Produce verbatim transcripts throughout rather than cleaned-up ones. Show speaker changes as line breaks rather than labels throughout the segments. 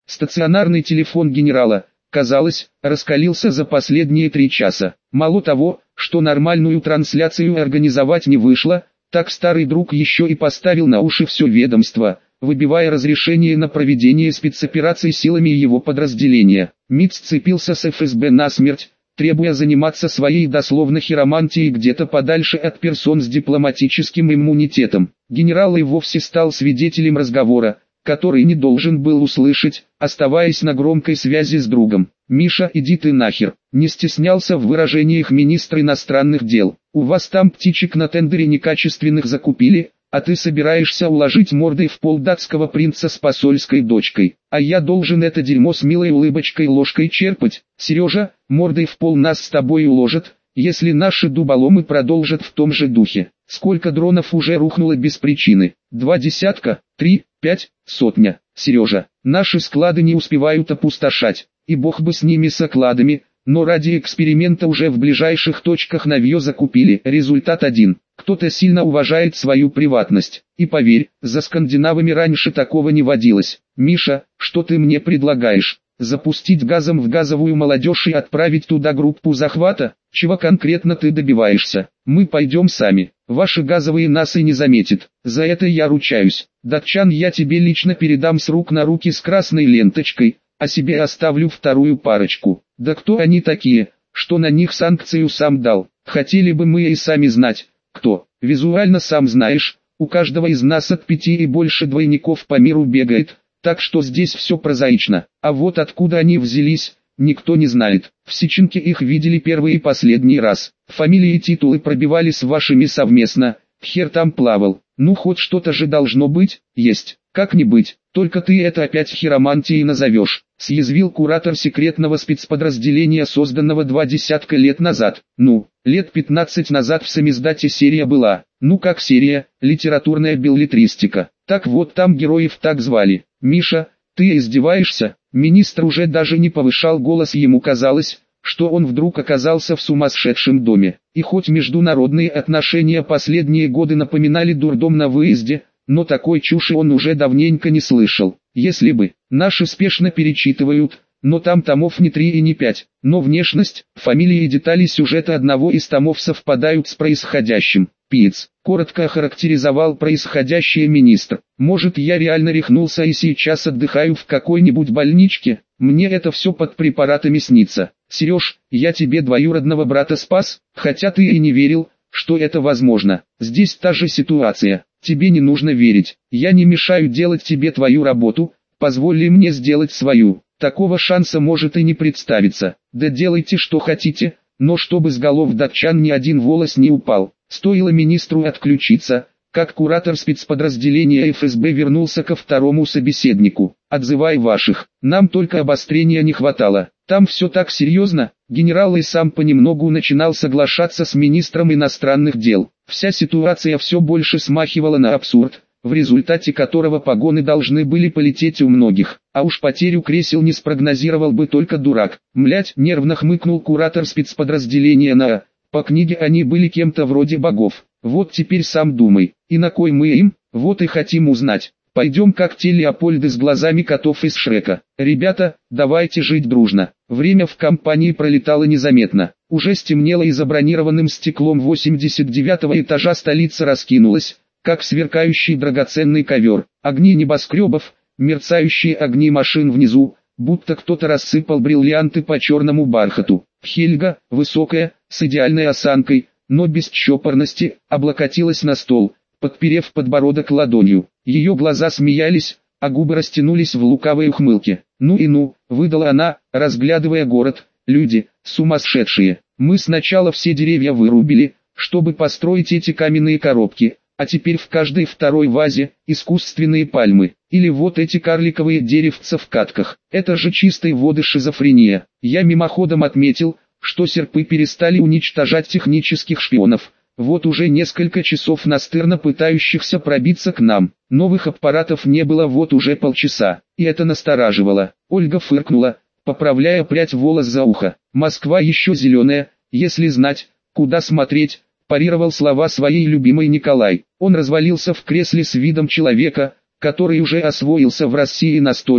Стационарный телефон генерала, казалось, раскалился за последние три часа. Мало того, что нормальную трансляцию организовать не вышло, так старый друг еще и поставил на уши все ведомство, выбивая разрешение на проведение спецопераций силами его подразделения. МИД сцепился с эф эс бэ насмерть, требуя заниматься своей дословно хиромантией где-то подальше от персон с дипломатическим иммунитетом. Генерал и вовсе стал свидетелем разговора, который не должен был услышать, оставаясь на громкой связи с другом. «Миша, иди ты нахер», не стеснялся в выражениях министр иностранных дел. «У вас там птичек на тендере некачественных закупили, а ты собираешься уложить мордой в пол датского принца с посольской дочкой, а я должен это дерьмо с милой улыбочкой ложкой черпать. Сережа, мордой в пол нас с тобой уложат, если наши дуболомы продолжат в том же духе. Сколько дронов уже рухнуло без причины? Два десятка? Три? Пять? Сотня? Сережа, наши склады не успевают опустошать, и бог бы с ними с окладами, но ради эксперимента уже в ближайших точках навье закупили. Результат один. Кто-то сильно уважает свою приватность. И поверь, за скандинавами раньше такого не водилось. Миша, что ты мне предлагаешь? Запустить газом в газовую молодежь и отправить туда группу захвата? Чего конкретно ты добиваешься? Мы пойдем сами. Ваши газовые нас и не заметят. За это я ручаюсь. Датчан я тебе лично передам с рук на руки с красной ленточкой, а себе оставлю вторую парочку. Да кто они такие, что на них санкцию сам дал? Хотели бы мы и сами знать, кто. Визуально сам знаешь, у каждого из нас от пяти и больше двойников по миру бегает, так что здесь все прозаично. А вот откуда они взялись, никто не знает. В Сеченке их видели первый и последний раз. Фамилии и титулы пробивали с вашими совместно. Хер там плавал. Ну хоть что-то же должно быть, есть. Как не быть, только ты это опять хиромантией назовешь, съязвил куратор секретного спецподразделения, созданного два десятка лет назад. Ну, лет пятнадцать назад в самиздате серия была. Ну как серия, литературная беллетристика. Так вот там героев так звали. Миша, ты издеваешься? Министр уже даже не повышал голос, ему казалось, что он вдруг оказался в сумасшедшем доме. И хоть международные отношения последние годы напоминали дурдом на выезде, но такой чуши он уже давненько не слышал. Если бы, наши спешно перечитывают, но там томов не три и не пять, но внешность, фамилии и детали сюжета одного из томов совпадают с происходящим. Пиц, коротко охарактеризовал происходящее министр. Может, я реально рехнулся и сейчас отдыхаю в какой-нибудь больничке? Мне это все под препаратами снится. Сереж, я тебе двоюродного брата спас, хотя ты и не верил, что это возможно. Здесь та же ситуация. Тебе не нужно верить. Я не мешаю делать тебе твою работу, позволь мне сделать свою. Такого шанса может и не представиться. Да делайте что хотите, но чтобы с голов датчан ни один волос не упал. Стоило министру отключиться, как куратор спецподразделения эф эс бэ вернулся ко второму собеседнику. «Отзывай ваших, нам только обострения не хватало. Там все так серьезно». Генерал и сам понемногу начинал соглашаться с министром иностранных дел. Вся ситуация все больше смахивала на абсурд, в результате которого погоны должны были полететь у многих. А уж потерю кресел не спрогнозировал бы только дурак. Млять, нервно хмыкнул куратор спецподразделения на... По книге они были кем-то вроде богов. Вот теперь сам думай, и на кой мы им? Вот и хотим узнать. Пойдем как те Леопольды с глазами котов из Шрека. Ребята, давайте жить дружно. Время в компании пролетало незаметно. Уже стемнело и за бронированным стеклом восемьдесят девятого этажа столица раскинулась, как сверкающий драгоценный ковер. Огни небоскребов, мерцающие огни машин внизу, будто кто-то рассыпал бриллианты по черному бархату. Хельга, высокая, с идеальной осанкой, но без чопорности, облокотилась на стол, подперев подбородок ладонью. Ее глаза смеялись, а губы растянулись в лукавой ухмылке. «Ну и ну», — выдала она, разглядывая город. «Люди, сумасшедшие. Мы сначала все деревья вырубили, чтобы построить эти каменные коробки, а теперь в каждой второй вазе искусственные пальмы. Или вот эти карликовые деревца в катках. Это же чистой воды шизофрения». Я мимоходом отметил, что серпы перестали уничтожать технических шпионов. Вот уже несколько часов настырно пытающихся пробиться к нам. Новых аппаратов не было вот уже полчаса, и это настораживало. Ольга фыркнула, поправляя прядь волос за ухо. «Москва еще зеленая, если знать, куда смотреть», парировал слова своей любимой Николай. Он развалился в кресле с видом человека, который уже освоился в России настолько,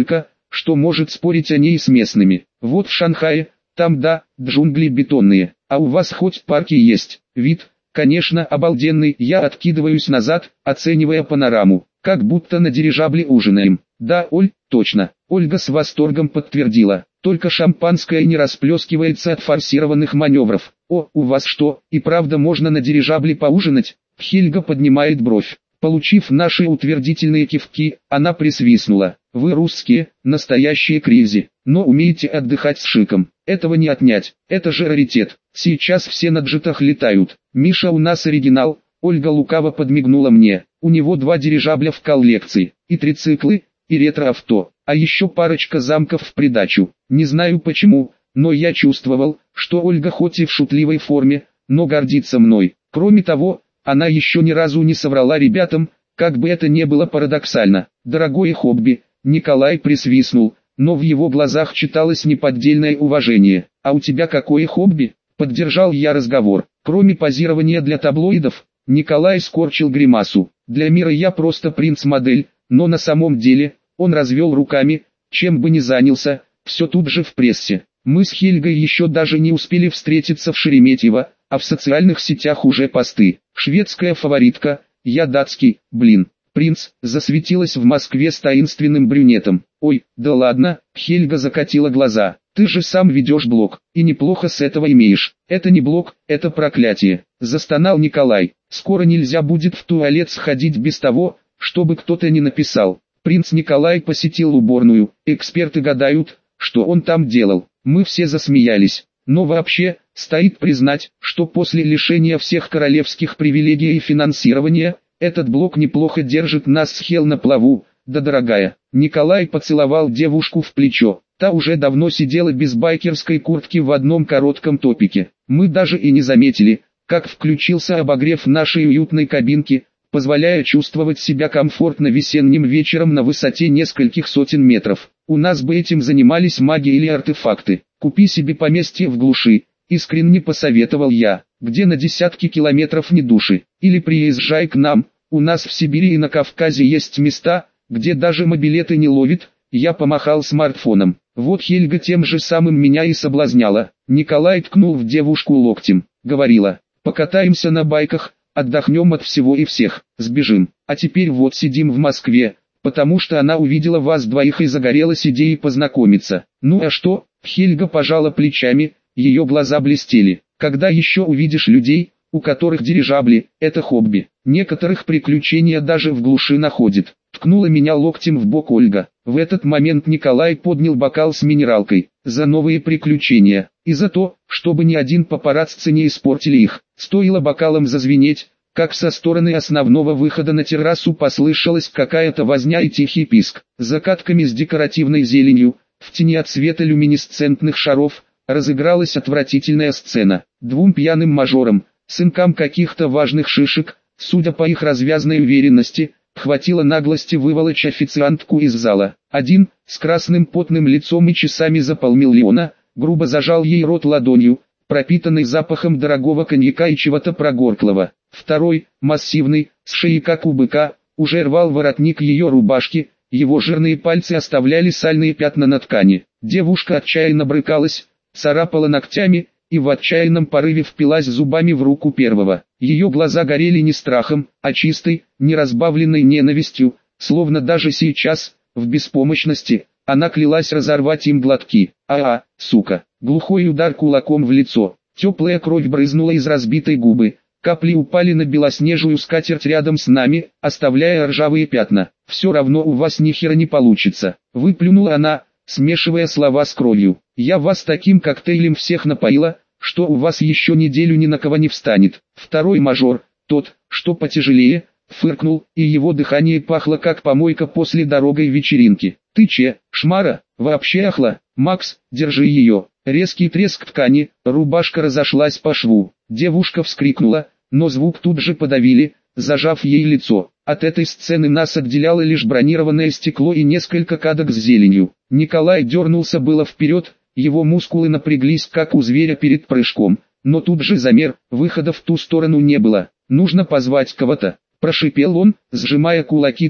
что может спорить о ней с местными. Вот в Шанхае, там да, джунгли бетонные, а у вас хоть парки есть. Вид, конечно, обалденный. Я откидываюсь назад, оценивая панораму, как будто на дирижабле ужинаем. Да, Оль, точно. Ольга с восторгом подтвердила. Только шампанское не расплескивается от форсированных маневров. О, у вас что, и правда можно на дирижабле поужинать? Хельга поднимает бровь. Получив наши утвердительные кивки, она присвистнула. Вы русские, настоящие кризи, но умеете отдыхать с шиком. Этого не отнять, это же раритет. Сейчас все на джетах летают. Миша у нас оригинал. Ольга лукаво подмигнула мне. У него два дирижабля в коллекции, и трициклы, и ретро-авто, а еще парочка замков в придачу. Не знаю почему, но я чувствовал, что Ольга хоть и в шутливой форме, но гордится мной. Кроме того, она еще ни разу не соврала ребятам, как бы это ни было парадоксально. Дорогое хобби, Николай присвистнул, но в его глазах читалось неподдельное уважение. А у тебя какое хобби? Поддержал я разговор. Кроме позирования для таблоидов, Николай скорчил гримасу. Для мира я просто принц-модель, но на самом деле, он развел руками, чем бы ни занялся, все тут же в прессе. Мы с Хельгой еще даже не успели встретиться в Шереметьево, а в социальных сетях уже посты. Шведская фаворитка, я датский, блин. Принц засветилась в Москве с таинственным брюнетом. Ой, да ладно, Хельга закатила глаза. Ты же сам ведешь блог, и неплохо с этого имеешь. Это не блог, это проклятие. Застонал Николай. Скоро нельзя будет в туалет сходить без того, чтобы кто-то не написал. Принц Николай посетил уборную, эксперты гадают, что он там делал. Мы все засмеялись. Но вообще, стоит признать, что после лишения всех королевских привилегий и финансирования, этот блог неплохо держит нас с Хел на плаву. Да, дорогая, Николай поцеловал девушку в плечо. Та уже давно сидела без байкерской куртки в одном коротком топике. Мы даже и не заметили, как включился обогрев нашей уютной кабинки, позволяя чувствовать себя комфортно весенним вечером на высоте нескольких сотен метров. У нас бы этим занимались маги или артефакты. Купи себе поместье в глуши, искренне посоветовал я, где на десятки километров ни души. Или приезжай к нам, у нас в Сибири и на Кавказе есть места, где даже мобилеты не ловит. Я помахал смартфоном. Вот Хельга тем же самым меня и соблазняла. Николай ткнул в девушку локтем. Говорила, покатаемся на байках, отдохнем от всего и всех, сбежим. А теперь вот сидим в Москве, потому что она увидела вас двоих и загорелась идеей познакомиться. Ну а что? Хельга пожала плечами, ее глаза блестели. Когда еще увидишь людей, у которых дирижабли, это хобби. Некоторых приключения даже в глуши находит. Ткнула меня локтем в бок Ольга. В этот момент Николай поднял бокал с минералкой. За новые приключения. И за то, чтобы ни один папарацци не испортили их. Стоило бокалом зазвенеть, как со стороны основного выхода на террасу послышалась какая-то возня и тихий писк. За катками с декоративной зеленью, в тени от света люминесцентных шаров, разыгралась отвратительная сцена. Двум пьяным мажорам, сынкам каких-то важных шишек, судя по их развязной уверенности, хватило наглости выволочь официантку из зала. Один, с красным потным лицом и часами за полмиллиона, грубо зажал ей рот ладонью, пропитанный запахом дорогого коньяка и чего-то прогорклого. Второй, массивный, с шеей как у быка, уже рвал воротник ее рубашки, его жирные пальцы оставляли сальные пятна на ткани. Девушка отчаянно брыкалась, царапала ногтями, и в отчаянном порыве впилась зубами в руку первого. Ее глаза горели не страхом, а чистой, неразбавленной ненавистью, словно даже сейчас, в беспомощности, она клялась разорвать им глотки. А-а, сука, глухой удар кулаком в лицо, теплая кровь брызнула из разбитой губы, капли упали на белоснежную скатерть рядом с нами, оставляя ржавые пятна. Все равно у вас ни хера не получится, выплюнула она, смешивая слова с кровью. Я вас таким коктейлем всех напоила, что у вас еще неделю ни на кого не встанет. Второй мажор, тот, что потяжелее, фыркнул, и его дыхание пахло как помойка после дорогой вечеринки. Ты че, шмара, вообще ахла? Макс, держи ее. Резкий треск ткани, рубашка разошлась по шву. Девушка вскрикнула, но звук тут же подавили, зажав ей лицо. От этой сцены нас отделяло лишь бронированное стекло и несколько кадок с зеленью. Николай дернулся было вперед, его мускулы напряглись как у зверя перед прыжком, но тут же замер, выхода в ту сторону не было. Нужно позвать кого-то, прошипел он, сжимая кулаки так,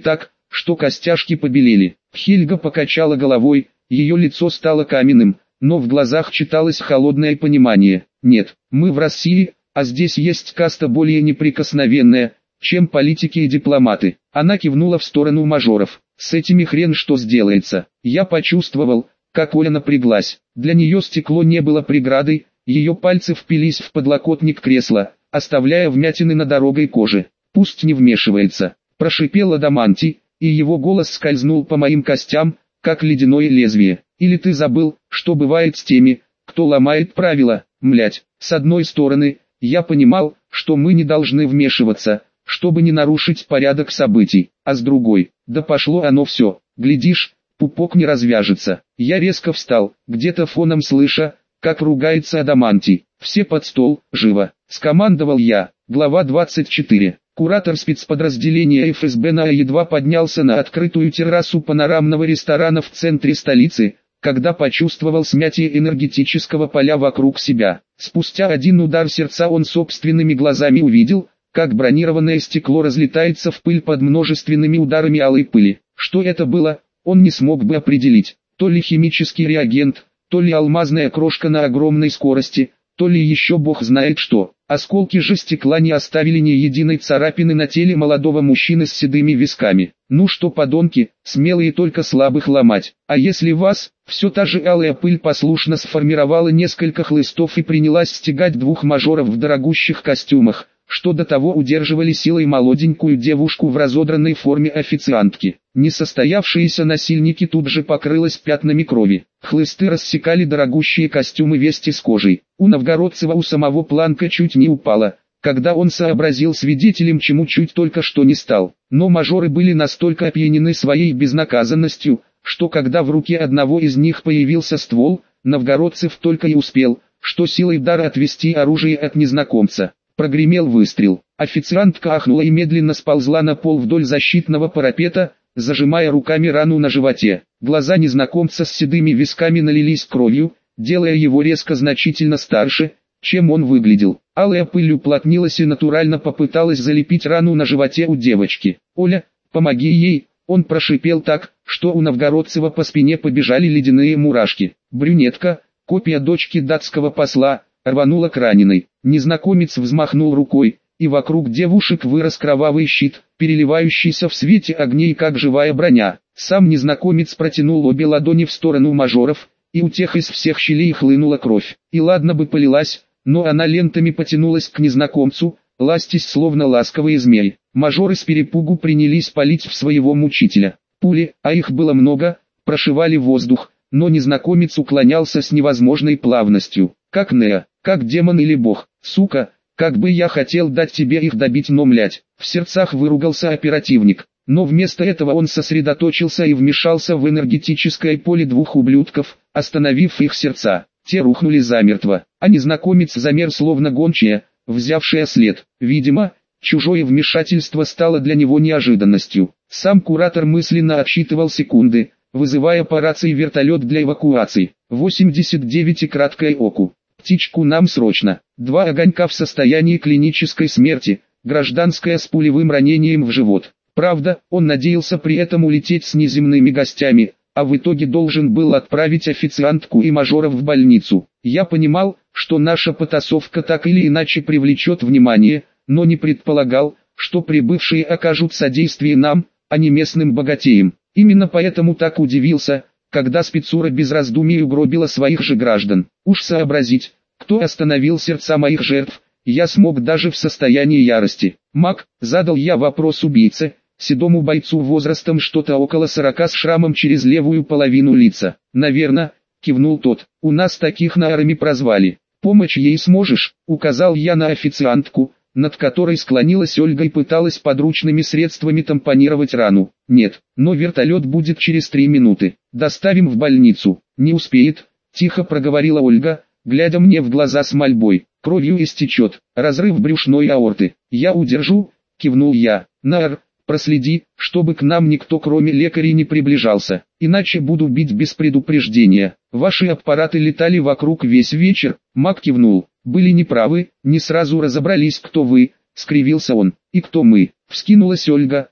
что костяшки побелели. Хельга покачала головой, ее лицо стало каменным, но в глазах читалось холодное понимание. Нет, мы в России, а здесь есть каста более неприкосновенная, чем политики и дипломаты. Она кивнула в сторону мажоров. С этими хрен что сделается. Я почувствовал, как Оля напряглась. Для нее стекло не было преградой, ее пальцы впились в подлокотник кресла, оставляя вмятины на дорогой коже. «Пусть не вмешивается», – прошипел Адамантий, и его голос скользнул по моим костям, как ледяное лезвие. «Или ты забыл, что бывает с теми, кто ломает правила, млять?» С одной стороны, я понимал, что мы не должны вмешиваться, чтобы не нарушить порядок событий, а с другой, да пошло оно все, глядишь, пупок не развяжется. Я резко встал, где-то фоном слыша, как ругается Адамантий. «Все под стол, живо!» – скомандовал я. Глава двадцать четыре. Куратор спецподразделения эф эс бэ эн а едва поднялся на открытую террасу панорамного ресторана в центре столицы, когда почувствовал смятие энергетического поля вокруг себя. Спустя один удар сердца он собственными глазами увидел, как бронированное стекло разлетается в пыль под множественными ударами алой пыли. Что это было, он не смог бы определить. То ли химический реагент, то ли алмазная крошка на огромной скорости, то ли еще бог знает что. Осколки же стекла не оставили ни единой царапины на теле молодого мужчины с седыми висками. Ну что, подонки, смелые только слабых ломать. А если вас, все та же алая пыль послушно сформировала несколько хлыстов и принялась стегать двух мажоров в дорогущих костюмах, что до того удерживали силой молоденькую девушку в разодранной форме официантки. Несостоявшиеся насильники тут же покрылась пятнами крови. Хлысты рассекали дорогущие костюмы вместе с кожей. У Новгородцева у самого планка чуть не упала, когда он сообразил свидетелем, чему чуть только что не стал. Но мажоры были настолько опьянены своей безнаказанностью, что когда в руке одного из них появился ствол, Новгородцев только и успел, что силой дара отвести оружие от незнакомца. Прогремел выстрел. Официантка ахнула и медленно сползла на пол вдоль защитного парапета, зажимая руками рану на животе. Глаза незнакомца с седыми висками налились кровью, делая его резко значительно старше, чем он выглядел. Алая пыль уплотнилась и натурально попыталась залепить рану на животе у девочки. «Оля, помоги ей!» Он прошипел так, что у Новгородцева по спине побежали ледяные мурашки. Брюнетка, копия дочки датского посла, рванула к раненой. Незнакомец взмахнул рукой, и вокруг девушек вырос кровавый щит, переливающийся в свете огней как живая броня. Сам незнакомец протянул обе ладони в сторону мажоров, и у тех из всех щелей хлынула кровь. И ладно бы полилась, но она лентами потянулась к незнакомцу, ластясь словно ласковый змей. Мажоры с перепугу принялись палить в своего мучителя. Пули, а их было много, прошивали воздух, но незнакомец уклонялся с невозможной плавностью. Как Нео, как демон или бог. «Сука, как бы я хотел дать тебе их добить, но млять!» В сердцах выругался оперативник. Но вместо этого он сосредоточился и вмешался в энергетическое поле двух ублюдков, остановив их сердца. Те рухнули замертво, а незнакомец замер словно гончая, взявшая след. Видимо, чужое вмешательство стало для него неожиданностью. Сам куратор мысленно отсчитывал секунды, вызывая по рации вертолет для эвакуации. восемьдесят девять и краткое оку. «Птичку нам срочно!» Два огонька в состоянии клинической смерти, гражданская с пулевым ранением в живот. Правда, он надеялся при этом улететь с неземными гостями, а в итоге должен был отправить официантку и мажоров в больницу. Я понимал, что наша потасовка так или иначе привлечет внимание, но не предполагал, что прибывшие окажут содействие нам, а не местным богатеям. Именно поэтому так удивился, когда спецура без раздумий угробила своих же граждан. Уж сообразить, кто остановил сердца моих жертв, я смог даже в состоянии ярости. «Мак», задал я вопрос убийце, седому бойцу возрастом что-то около сорока с шрамом через левую половину лица. «Наверно», кивнул тот, — «у нас таких на армии прозвали. Помочь ей сможешь?» Указал я на официантку, над которой склонилась Ольга и пыталась подручными средствами тампонировать рану. «Нет, но вертолет будет через три минуты. Доставим в больницу». «Не успеет», тихо проговорила Ольга, глядя мне в глаза с мольбой. «Кровью истечет, разрыв брюшной аорты». «Я удержу», кивнул я. «Нар, проследи, чтобы к нам никто кроме лекарей не приближался, иначе буду бить без предупреждения». «Ваши аппараты летали вокруг весь вечер», Мак кивнул. «Были неправы, не сразу разобрались, кто вы», скривился он. «И кто мы?» Вскинулась Ольга,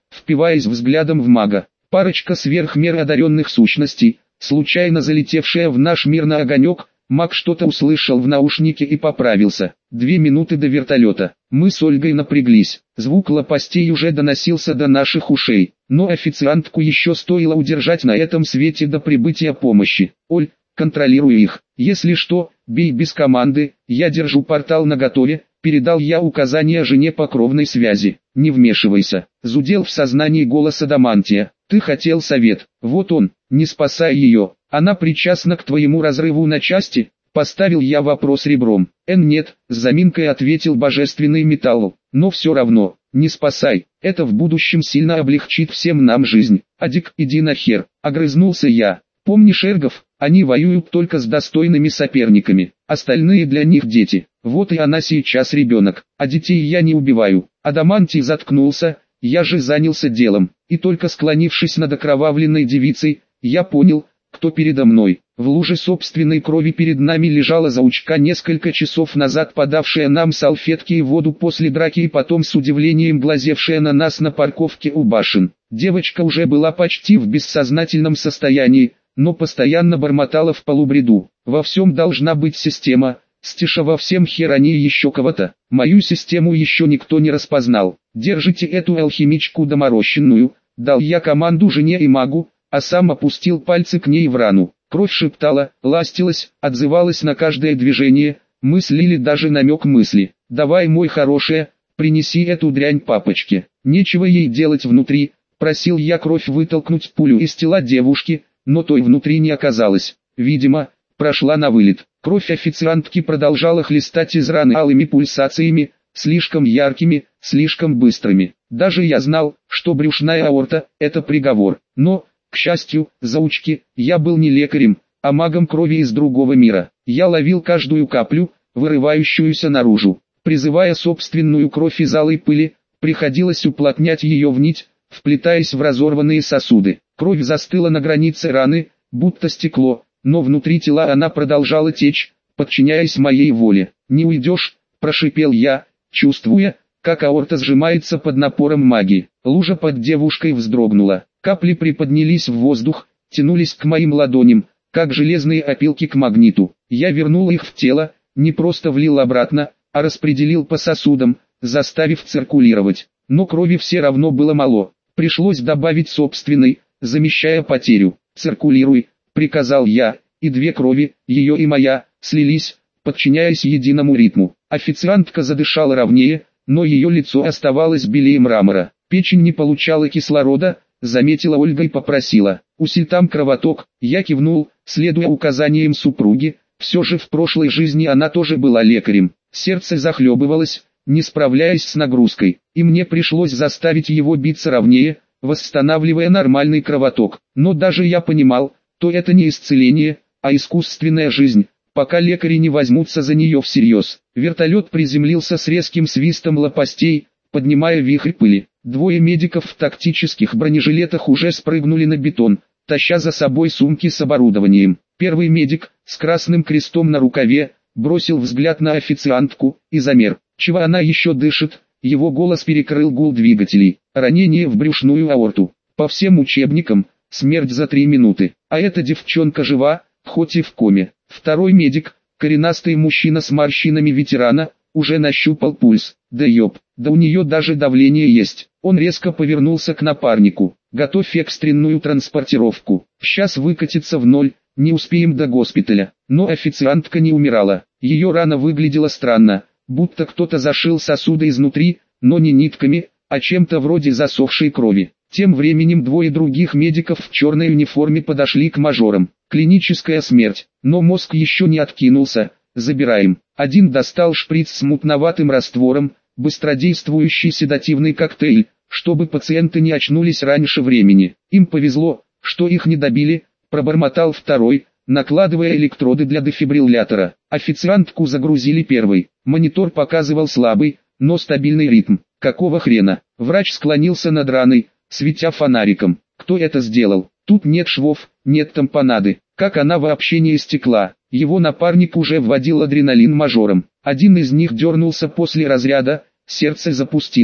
впиваясь взглядом в мага. Парочка сверхмер одаренных сущностей, случайно залетевшая в наш мир на огонек. Маг что-то услышал в наушнике и поправился. Две минуты до вертолета. Мы с Ольгой напряглись. Звук лопастей уже доносился до наших ушей. Но официантку еще стоило удержать на этом свете до прибытия помощи. Оль, контролируй их. Если что, бей без команды, я держу портал наготове. Передал я указания жене по кровной связи. Не вмешивайся. Зудел в сознании голос Адамантия. Ты хотел совет. Вот он. Не спасай ее. Она причастна к твоему разрыву на части? Поставил я вопрос ребром. Эн нет, с заминкой ответил божественный металл. Но все равно, не спасай. Это в будущем сильно облегчит всем нам жизнь. Адик, иди нахер. Огрызнулся я. Помнишь эргов? Они воюют только с достойными соперниками. Остальные для них дети. Вот и она сейчас ребенок. А детей я не убиваю. Адамантий заткнулся. Я же занялся делом. И только склонившись над окровавленной девицей, я понял, кто передо мной. В луже собственной крови перед нами лежала заучка, несколько часов назад подавшая нам салфетки и воду после драки и потом с удивлением глазевшая на нас на парковке у башен. Девочка уже была почти в бессознательном состоянии, но постоянно бормотала в полубреду. Во всем должна быть система. Стиша, во всем хер они еще кого-то. Мою систему еще никто не распознал. Держите эту алхимичку доморощенную. Дал я команду жене и магу, а сам опустил пальцы к ней в рану. Кровь шептала, ластилась, отзывалась на каждое движение. Мы слили даже намек мысли. «Давай, мой хорошая, принеси эту дрянь папочке. Нечего ей делать внутри». Просил я кровь вытолкнуть пулю из тела девушки, но той внутри не оказалось. Видимо, прошла на вылет. Кровь официантки продолжала хлестать из раны алыми пульсациями, слишком яркими, слишком быстрыми. Даже я знал, что брюшная аорта – это приговор. Но, к счастью, заучки, я был не лекарем, а магом крови из другого мира. Я ловил каждую каплю, вырывающуюся наружу. Призывая собственную кровь из алой пыли, приходилось уплотнять ее в нить, вплетаясь в разорванные сосуды. Кровь застыла на границе раны, будто стекло, но внутри тела она продолжала течь, подчиняясь моей воле. «Не уйдешь», – прошипел я, чувствуя, как аорта сжимается под напором магии. Лужа под девушкой вздрогнула. Капли приподнялись в воздух, тянулись к моим ладоням, как железные опилки к магниту. Я вернул их в тело, не просто влил обратно, а распределил по сосудам, заставив циркулировать. Но крови все равно было мало. Пришлось добавить собственной, замещая потерю. «Циркулируй», — приказал я, и две крови, ее и моя, слились, подчиняясь единому ритму. Официантка задышала ровнее, но ее лицо оставалось белее мрамора. Печень не получала кислорода, заметила Ольга и попросила: «Усиль там кровоток». Я кивнул, следуя указаниям супруги. Все же в прошлой жизни она тоже была лекарем. Сердце захлебывалось, не справляясь с нагрузкой, и мне пришлось заставить его биться ровнее, восстанавливая нормальный кровоток. Но даже я понимал, то это не исцеление, а искусственная жизнь, пока лекари не возьмутся за нее всерьез. Вертолет приземлился с резким свистом лопастей, поднимая вихрь пыли. Двое медиков в тактических бронежилетах уже спрыгнули на бетон, таща за собой сумки с оборудованием. Первый медик, с красным крестом на рукаве, бросил взгляд на официантку и замер. Чего она еще дышит? Его голос перекрыл гул двигателей. Ранение в брюшную аорту. По всем учебникам, смерть за три минуты. А эта девчонка жива, хоть и в коме. Второй медик, коренастый мужчина с морщинами ветерана, уже нащупал пульс. Да ёп, да у нее даже давление есть. Он резко повернулся к напарнику. Готовь экстренную транспортировку. Сейчас выкатится в ноль, не успеем до госпиталя. Но официантка не умирала. Ее рана выглядела странно, будто кто-то зашил сосуды изнутри, но не нитками, а чем-то вроде засохшей крови. Тем временем двое других медиков в черной униформе подошли к мажорам. Клиническая смерть, но мозг еще не откинулся. Забираем. Один достал шприц с мутноватым раствором, быстродействующий седативный коктейль, чтобы пациенты не очнулись раньше времени. Им повезло, что их не добили, пробормотал второй, накладывая электроды для дефибриллятора. Официантку загрузили первой. Монитор показывал слабый, но стабильный ритм. Какого хрена? Врач склонился над раной, светя фонариком. Кто это сделал? Тут нет швов, нет тампонады. Как она вообще не истекла? Его напарник уже вводил адреналин мажором. Один из них дернулся после разряда, сердце запустилось.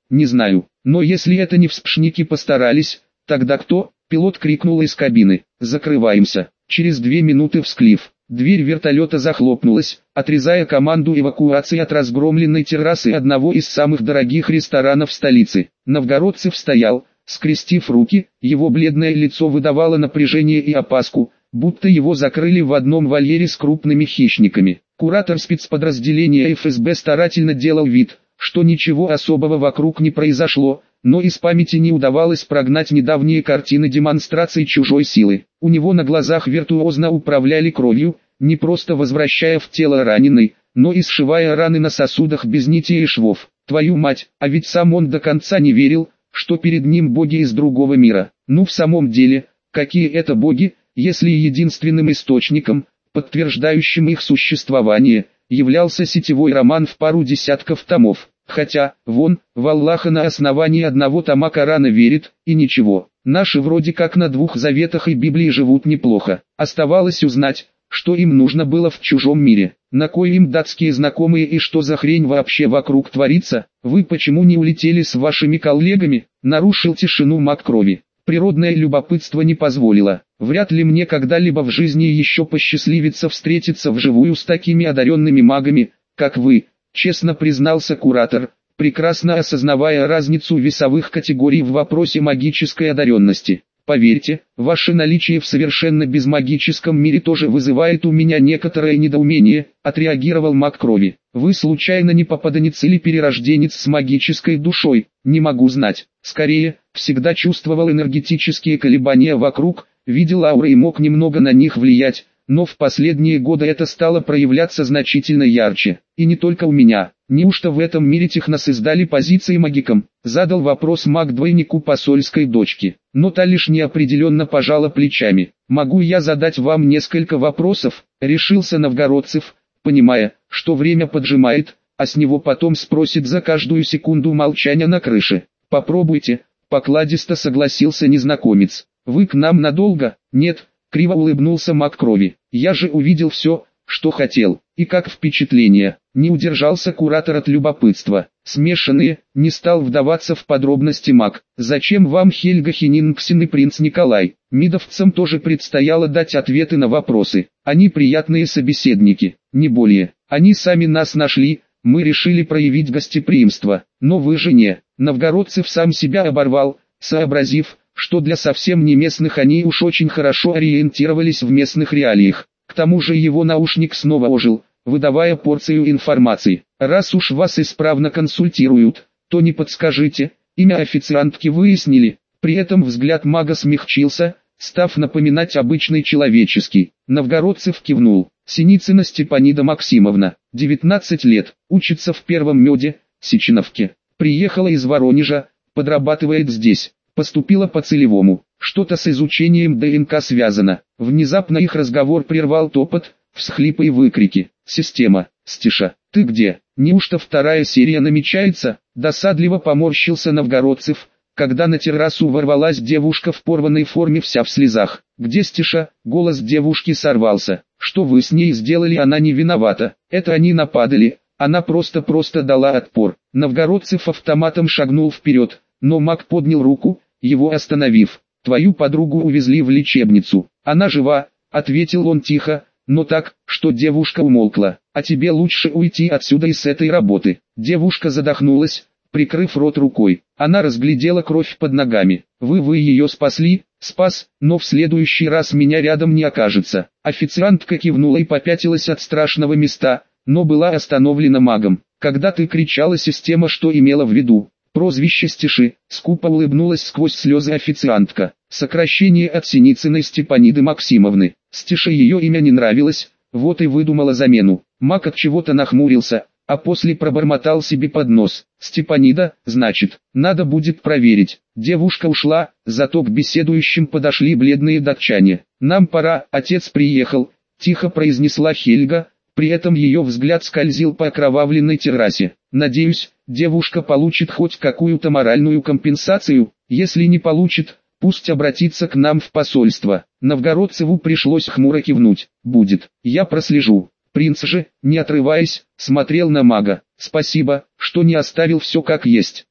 Не знаю, но если это не вспшники постарались, тогда кто? Пилот крикнул из кабины. Закрываемся. Через две минуты всклив. Дверь вертолета захлопнулась, отрезая команду эвакуации от разгромленной террасы одного из самых дорогих ресторанов столицы. Новгородцев стоял, скрестив руки, его бледное лицо выдавало напряжение и опаску, будто его закрыли в одном вольере с крупными хищниками. Куратор спецподразделения эф эс бэ старательно делал вид, что ничего особого вокруг не произошло, но из памяти не удавалось прогнать недавние картины демонстрации чужой силы. У него на глазах виртуозно управляли кровью, не просто возвращая в тело раненый, но и сшивая раны на сосудах без нитей и швов. Твою мать, а ведь сам он до конца не верил, что перед ним боги из другого мира. Ну в самом деле, какие это боги, если единственным источником, подтверждающим их существование, являлся сетевой роман в пару десятков томов. Хотя, вон, в Аллаха на основании одного тома Корана верит, и ничего. Наши вроде как на двух заветах и Библии живут неплохо. Оставалось узнать, что им нужно было в чужом мире. На кой им датские знакомые и что за хрень вообще вокруг творится? Вы почему не улетели с вашими коллегами? Нарушил тишину маг крови. Природное любопытство не позволило. Вряд ли мне когда-либо в жизни еще посчастливится встретиться вживую с такими одаренными магами, как вы. Честно признался куратор, прекрасно осознавая разницу весовых категорий в вопросе магической одаренности. Поверьте, ваше наличие в совершенно безмагическом мире тоже вызывает у меня некоторое недоумение, отреагировал маг крови. Вы случайно не попаданец или перерожденец с магической душой? Не могу знать. Скорее, всегда чувствовал энергетические колебания вокруг, видел ауры и мог немного на них влиять. Но в последние годы это стало проявляться значительно ярче. И не только у меня. Неужто в этом мире техносоздали позиции магикам? Задал вопрос маг двойнику посольской дочки. Но та лишь неопределенно пожала плечами. Могу я задать вам несколько вопросов? Решился Новгородцев, понимая, что время поджимает, а с него потом спросит за каждую секунду молчания на крыше. Попробуйте, покладисто согласился незнакомец. Вы к нам надолго? Нет. Криво улыбнулся маг крови. Я же увидел все, что хотел. И как впечатление. Не удержался куратор от любопытства. Смешанные, не стал вдаваться в подробности маг. Зачем вам Хельга Хенингсен и принц Николай? Мидовцам тоже предстояло дать ответы на вопросы. Они приятные собеседники, не более. Они сами нас нашли, мы решили проявить гостеприимство. Но вы же не. Новгородцев сам себя оборвал, сообразив, что для совсем не местных они уж очень хорошо ориентировались в местных реалиях. К тому же его наушник снова ожил, выдавая порцию информации. Раз уж вас исправно консультируют, то не подскажите, имя официантки выяснили. При этом взгляд мага смягчился, став напоминать обычный человеческий. Новгородцев кивнул. Синицына Степанида Максимовна, девятнадцать лет, учится в первом меде, Сеченовке. Приехала из Воронежа, подрабатывает здесь. Поступила по целевому. Что-то с изучением дэ эн ка связано. Внезапно их разговор прервал топот, всхлипы и выкрики. Система. Стиша, ты где? Неужто вторая серия намечается? Досадливо поморщился Новгородцев, когда на террасу ворвалась девушка в порванной форме вся в слезах. Где Стиша? Голос девушки сорвался. Что вы с ней сделали? Она не виновата. Это они нападали. Она просто-просто дала отпор. Новгородцев автоматом шагнул вперед, но маг поднял руку, его остановив. «Твою подругу увезли в лечебницу. Она жива», — ответил он тихо, но так, что девушка умолкла. «А тебе лучше уйти отсюда и с этой работы». Девушка задохнулась, прикрыв рот рукой. Она разглядела кровь под ногами. «Вы вы ее спасли?» «Спас, но в следующий раз меня рядом не окажется». Официантка кивнула и попятилась от страшного места, но была остановлена магом. «Когда ты кричала, система что имела в виду?» Прозвище Стиши, скупо улыбнулась сквозь слезы официантка. Сокращение от Синицыной Степаниды Максимовны. Стише ее имя не нравилось, вот и выдумала замену. Мак от чего-то нахмурился, а после пробормотал себе под нос. Степанида, значит, надо будет проверить. Девушка ушла, зато к беседующим подошли бледные датчане. Нам пора, отец приехал, тихо произнесла Хельга. При этом ее взгляд скользил по окровавленной террасе. Надеюсь, девушка получит хоть какую-то моральную компенсацию. Если не получит, пусть обратится к нам в посольство. Новгородцеву пришлось хмуро кивнуть. Будет, я прослежу. Принц же, не отрываясь, смотрел на мага. Спасибо, что не оставил все как есть.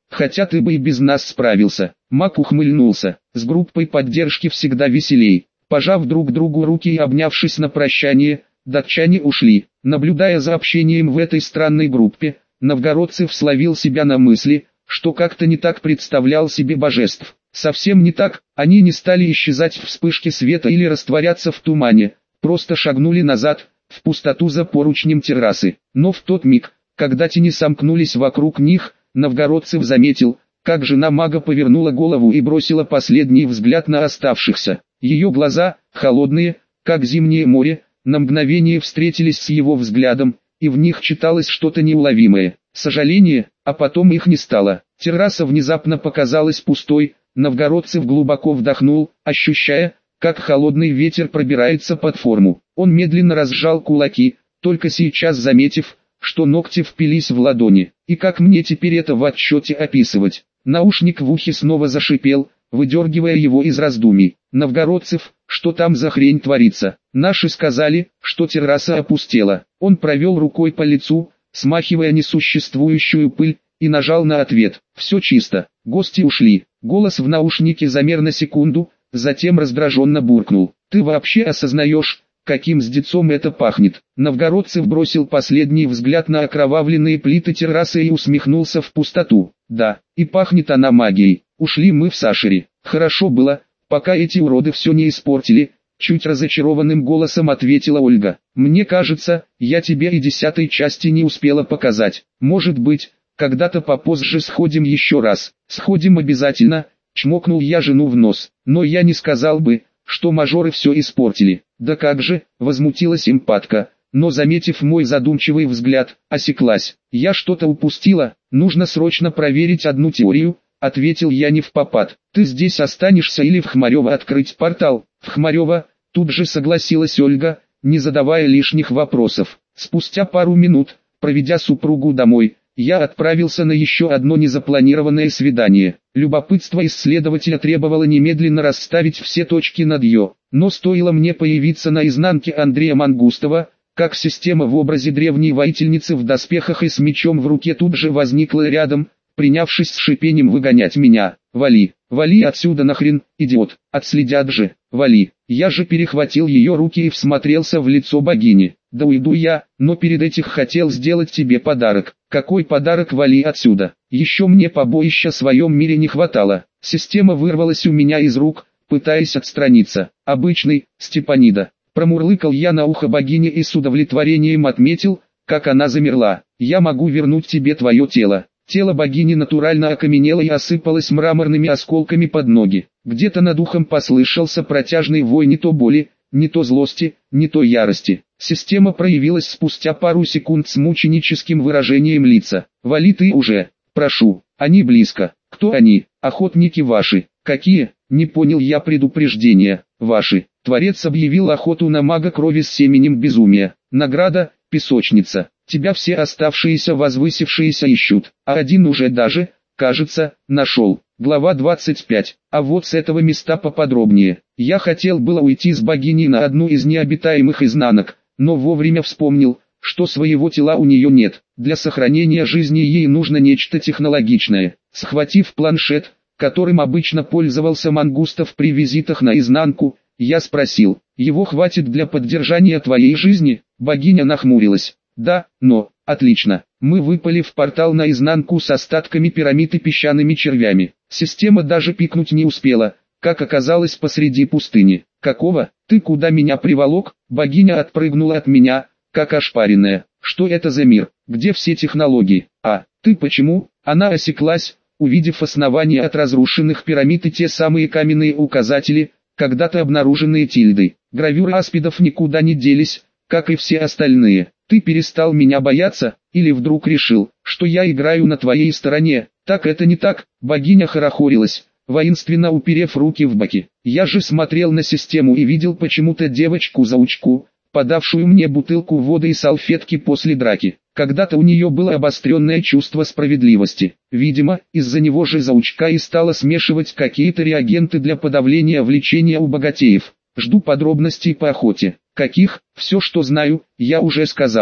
хотя ты бы и без нас справился. Мак ухмыльнулся, с группой поддержки всегда веселей. Пожав друг другу руки и обнявшись на прощание, датчане ушли. Наблюдая за общением в этой странной группе, Новгородцев словил себя на мысли, что как-то не так представлял себе божеств. Совсем не так, они не стали исчезать в вспышке света или растворяться в тумане, просто шагнули назад, в пустоту за поручнем террасы. Но в тот миг, когда тени сомкнулись вокруг них, Новгородцев заметил, как жена мага повернула голову и бросила последний взгляд на оставшихся. Ее глаза, холодные, как зимнее море, на мгновение встретились с его взглядом, и в них читалось что-то неуловимое. Сожаление, а потом их не стало. Терраса внезапно показалась пустой, Новгородцев глубоко вдохнул, ощущая, как холодный ветер пробирается под форму. Он медленно разжал кулаки, только сейчас заметив, что ногти впились в ладони. И как мне теперь это в отчете описывать? Наушник в ухе снова зашипел, выдергивая его из раздумий. Новгородцев, что там за хрень творится? Наши сказали, что терраса опустела. Он провел рукой по лицу, смахивая несуществующую пыль, и нажал на ответ. Все чисто, гости ушли. Голос в наушнике замер на секунду, затем раздраженно буркнул. Ты вообще осознаешь, каким сдецом это пахнет? Новгородцев бросил последний взгляд на окровавленные плиты террасы и усмехнулся в пустоту. Да, и пахнет она магией. Ушли мы в Сашере. Хорошо было, пока эти уроды все не испортили. Чуть разочарованным голосом ответила Ольга. Мне кажется, я тебе и десятой части не успела показать. Может быть, когда-то попозже сходим еще раз. Сходим обязательно, чмокнул я жену в нос. Но я не сказал бы, что мажоры все испортили. Да как же, возмутилась эмпатка, но заметив мой задумчивый взгляд, осеклась. Я что-то упустила, нужно срочно проверить одну теорию, ответил я невпопад. Ты здесь останешься или в Хмарево открыть портал? В Хмарево, тут же согласилась Ольга, не задавая лишних вопросов. Спустя пару минут, проведя супругу домой, я отправился на еще одно незапланированное свидание. Любопытство исследователя требовало немедленно расставить все точки над «ё». Но стоило мне появиться на изнанке Андрея Мангустова, как система в образе древней воительницы в доспехах и с мечом в руке тут же возникла рядом, принявшись с шипением выгонять меня. «Вали, вали отсюда нахрен, идиот, отследят же, вали». Я же перехватил ее руки и всмотрелся в лицо богини. «Да уйду я, но перед этим хотел сделать тебе подарок». «Какой подарок? Вали отсюда. Еще мне побоища в своем мире не хватало». Система вырвалась у меня из рук, пытаясь отстраниться. «Обычный, Степанида». Промурлыкал я на ухо богине и с удовлетворением отметил, как она замерла. «Я могу вернуть тебе твое тело». Тело богини натурально окаменело и осыпалось мраморными осколками под ноги. Где-то над ухом послышался протяжный вой не то боли, не то злости, не то ярости. Система проявилась спустя пару секунд с мученическим выражением лица. «Вали ты уже, прошу, они близко». «Кто они? Охотники ваши». «Какие?» Не понял я предупреждения. «Ваши». Творец объявил охоту на мага крови с семенем безумия. Награда – песочница. Тебя все оставшиеся возвысившиеся ищут, а один уже даже, кажется, нашел. Глава двадцать пять. А вот с этого места поподробнее. Я хотел было уйти с богиней на одну из необитаемых изнанок, но вовремя вспомнил, что своего тела у нее нет. Для сохранения жизни ей нужно нечто технологичное. Схватив планшет, которым обычно пользовался Мангустов при визитах на изнанку, я спросил, его хватит для поддержания твоей жизни? Богиня нахмурилась. Да, но, отлично, мы выпали в портал наизнанку с остатками пирамид и песчаными червями. Система даже пикнуть не успела, как оказалось посреди пустыни. Какого? Ты куда меня приволок? Богиня отпрыгнула от меня, как ошпаренная. Что это за мир? Где все технологии? А, ты почему? Она осеклась, увидев основания от разрушенных пирамид и те самые каменные указатели, когда-то обнаруженные Тильдой. Гравюры аспидов никуда не делись, как и все остальные. Ты перестал меня бояться, или вдруг решил, что я играю на твоей стороне? Так это не так. Богиня хорохорилась, воинственно уперев руки в боки. Я же смотрел на систему и видел почему-то девочку-заучку, подавшую мне бутылку воды и салфетки после драки. Когда-то у нее было обостренное чувство справедливости. Видимо, из-за него же заучка и стала смешивать какие-то реагенты для подавления влечения у богатеев. Жду подробностей по охоте. Каких? Все, что знаю, я уже сказала.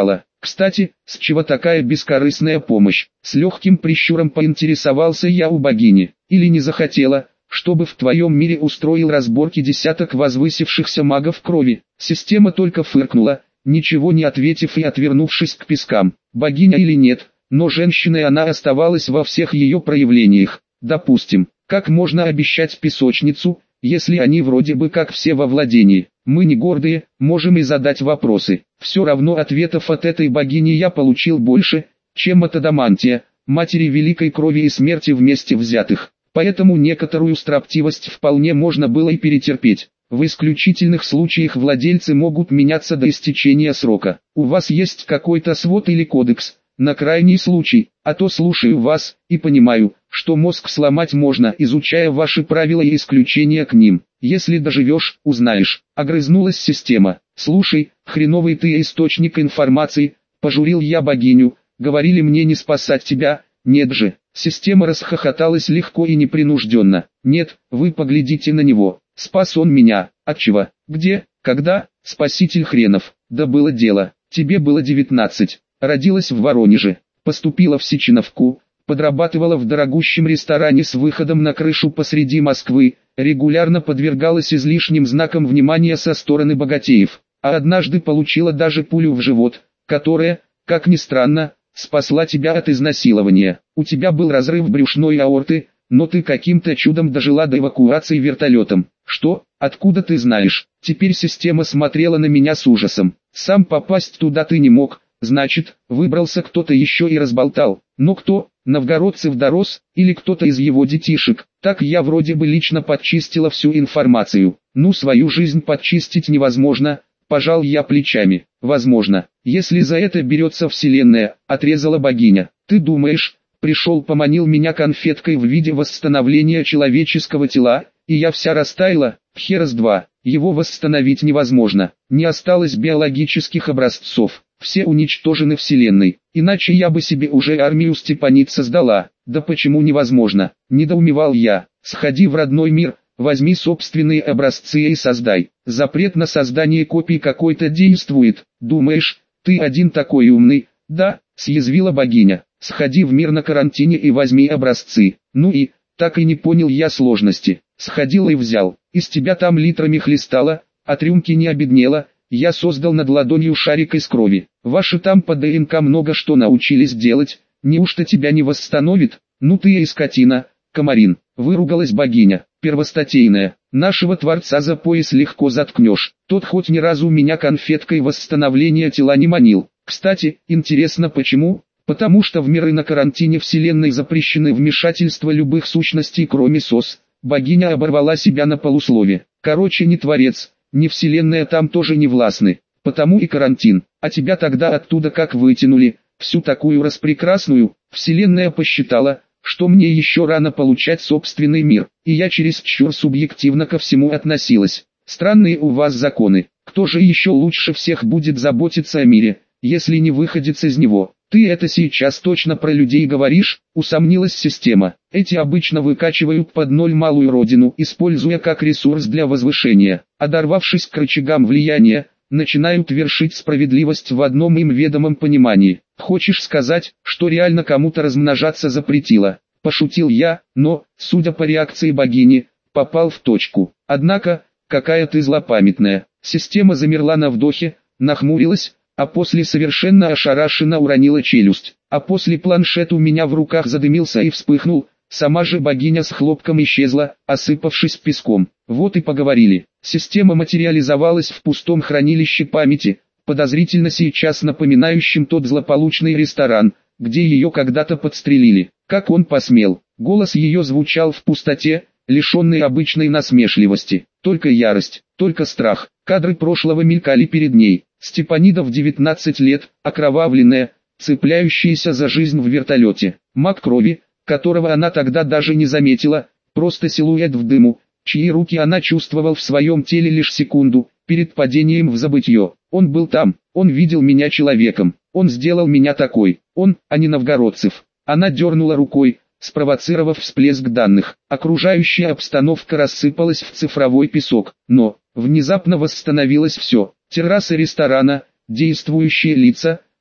Кстати, с чего такая бескорыстная помощь? С легким прищуром поинтересовался я у богини. Или не захотела, чтобы в твоем мире устроил разборки десяток возвысившихся магов крови? Система только фыркнула, ничего не ответив и отвернувшись к пескам. Богиня или нет, но женщиной она оставалась во всех ее проявлениях. Допустим, как можно обещать песочницу, если они вроде бы как все во владении? Мы не гордые, можем и задать вопросы. Все равно ответов от этой богини я получил больше, чем от Адамантия, матери великой крови и смерти вместе взятых. Поэтому некоторую строптивость вполне можно было и перетерпеть. В исключительных случаях владельцы могут меняться до истечения срока. У вас есть какой-то свод или кодекс, на крайний случай, а то слушаю вас, и понимаю, что мозг сломать можно, изучая ваши правила и исключения к ним. Если доживешь, узнаешь. Огрызнулась система. Слушай, хреновый ты источник информации, пожурил я богиню, говорили мне не спасать тебя, нет же. Система расхохоталась легко и непринужденно. Нет, вы поглядите на него. Спас он меня. От чего? Где? Когда? Спаситель хренов. Да было дело. Тебе было девятнадцать. Родилась в Воронеже. Поступила в Сеченовку. Подрабатывала в дорогущем ресторане с выходом на крышу посреди Москвы. Регулярно подвергалась излишним знакам внимания со стороны богатеев. А однажды получила даже пулю в живот, которая, как ни странно, спасла тебя от изнасилования. У тебя был разрыв брюшной аорты, но ты каким-то чудом дожила до эвакуации вертолетом. Что? Откуда ты знаешь? Теперь система смотрела на меня с ужасом. Сам попасть туда ты не мог, значит, выбрался кто-то еще и разболтал. Но кто? Новгородцев дорос, или кто-то из его детишек? Так я вроде бы лично подчистила всю информацию. Ну, свою жизнь подчистить невозможно. Пожал я плечами. Возможно, если за это берется вселенная, отрезала богиня. Ты думаешь, пришел поманил меня конфеткой в виде восстановления человеческого тела, и я вся растаяла? Херас два, его восстановить невозможно. Не осталось биологических образцов. Все уничтожены вселенной. Иначе я бы себе уже армию степанит создала. Да почему невозможно? Недоумевал я. Сходи в родной мир. Возьми собственные образцы и создай. Запрет на создание копий какой-то действует. Думаешь, ты один такой умный? Да, съязвила богиня. Сходи в мир на карантине и возьми образцы. Ну и, так и не понял я сложности. Сходил и взял. Из тебя там литрами хлестало, от рюмки не обеднело. Я создал над ладонью шарик из крови. Ваши там по ДНК много что научились делать. Неужто тебя не восстановит? Ну ты и скотина, Комарин. Выругалась богиня. Первостатейная, нашего Творца за пояс легко заткнешь. Тот хоть ни разу меня конфеткой восстановления тела не манил. Кстати, интересно почему? Потому что в миры на карантине вселенной запрещены вмешательства любых сущностей кроме СОС. Богиня оборвала себя на полуслове. Короче, не Творец, ни вселенная там тоже не властны. Потому и карантин. А тебя тогда оттуда как вытянули, всю такую распрекрасную. Вселенная посчитала, что мне еще рано получать собственный мир, и я чересчур субъективно ко всему относилась. Странные у вас законы. Кто же еще лучше всех будет заботиться о мире, если не выходец из него? Ты это сейчас точно про людей говоришь? Усомнилась система. Эти обычно выкачивают под ноль малую родину, используя как ресурс для возвышения. Одорвавшись к рычагам влияния, начинают вершить справедливость в одном им ведомом понимании. Хочешь сказать, что реально кому-то размножаться запретила? Пошутил я, но, судя по реакции богини, попал в точку. Однако, какая ты злопамятная. Система замерла на вдохе, нахмурилась, а после совершенно ошарашенно уронила челюсть. А после планшет у меня в руках задымился и вспыхнул. Сама же богиня с хлопком исчезла, осыпавшись песком. Вот и поговорили. Система материализовалась в пустом хранилище памяти, подозрительно сейчас напоминающем тот злополучный ресторан, где ее когда-то подстрелили. Как он посмел? Голос ее звучал в пустоте, лишенный обычной насмешливости. Только ярость, только страх. Кадры прошлого мелькали перед ней. Степанида в девятнадцать лет, окровавленная, цепляющаяся за жизнь в вертолете. Маг крови, которого она тогда даже не заметила, просто силуэт в дыму, чьи руки она чувствовала в своем теле лишь секунду, перед падением в забытье. Он был там, он видел меня человеком, он сделал меня такой, он, а не Новгородцев. Она дернула рукой, спровоцировав всплеск данных. Окружающая обстановка рассыпалась в цифровой песок, но, внезапно восстановилось все. Террасы ресторана, действующие лица,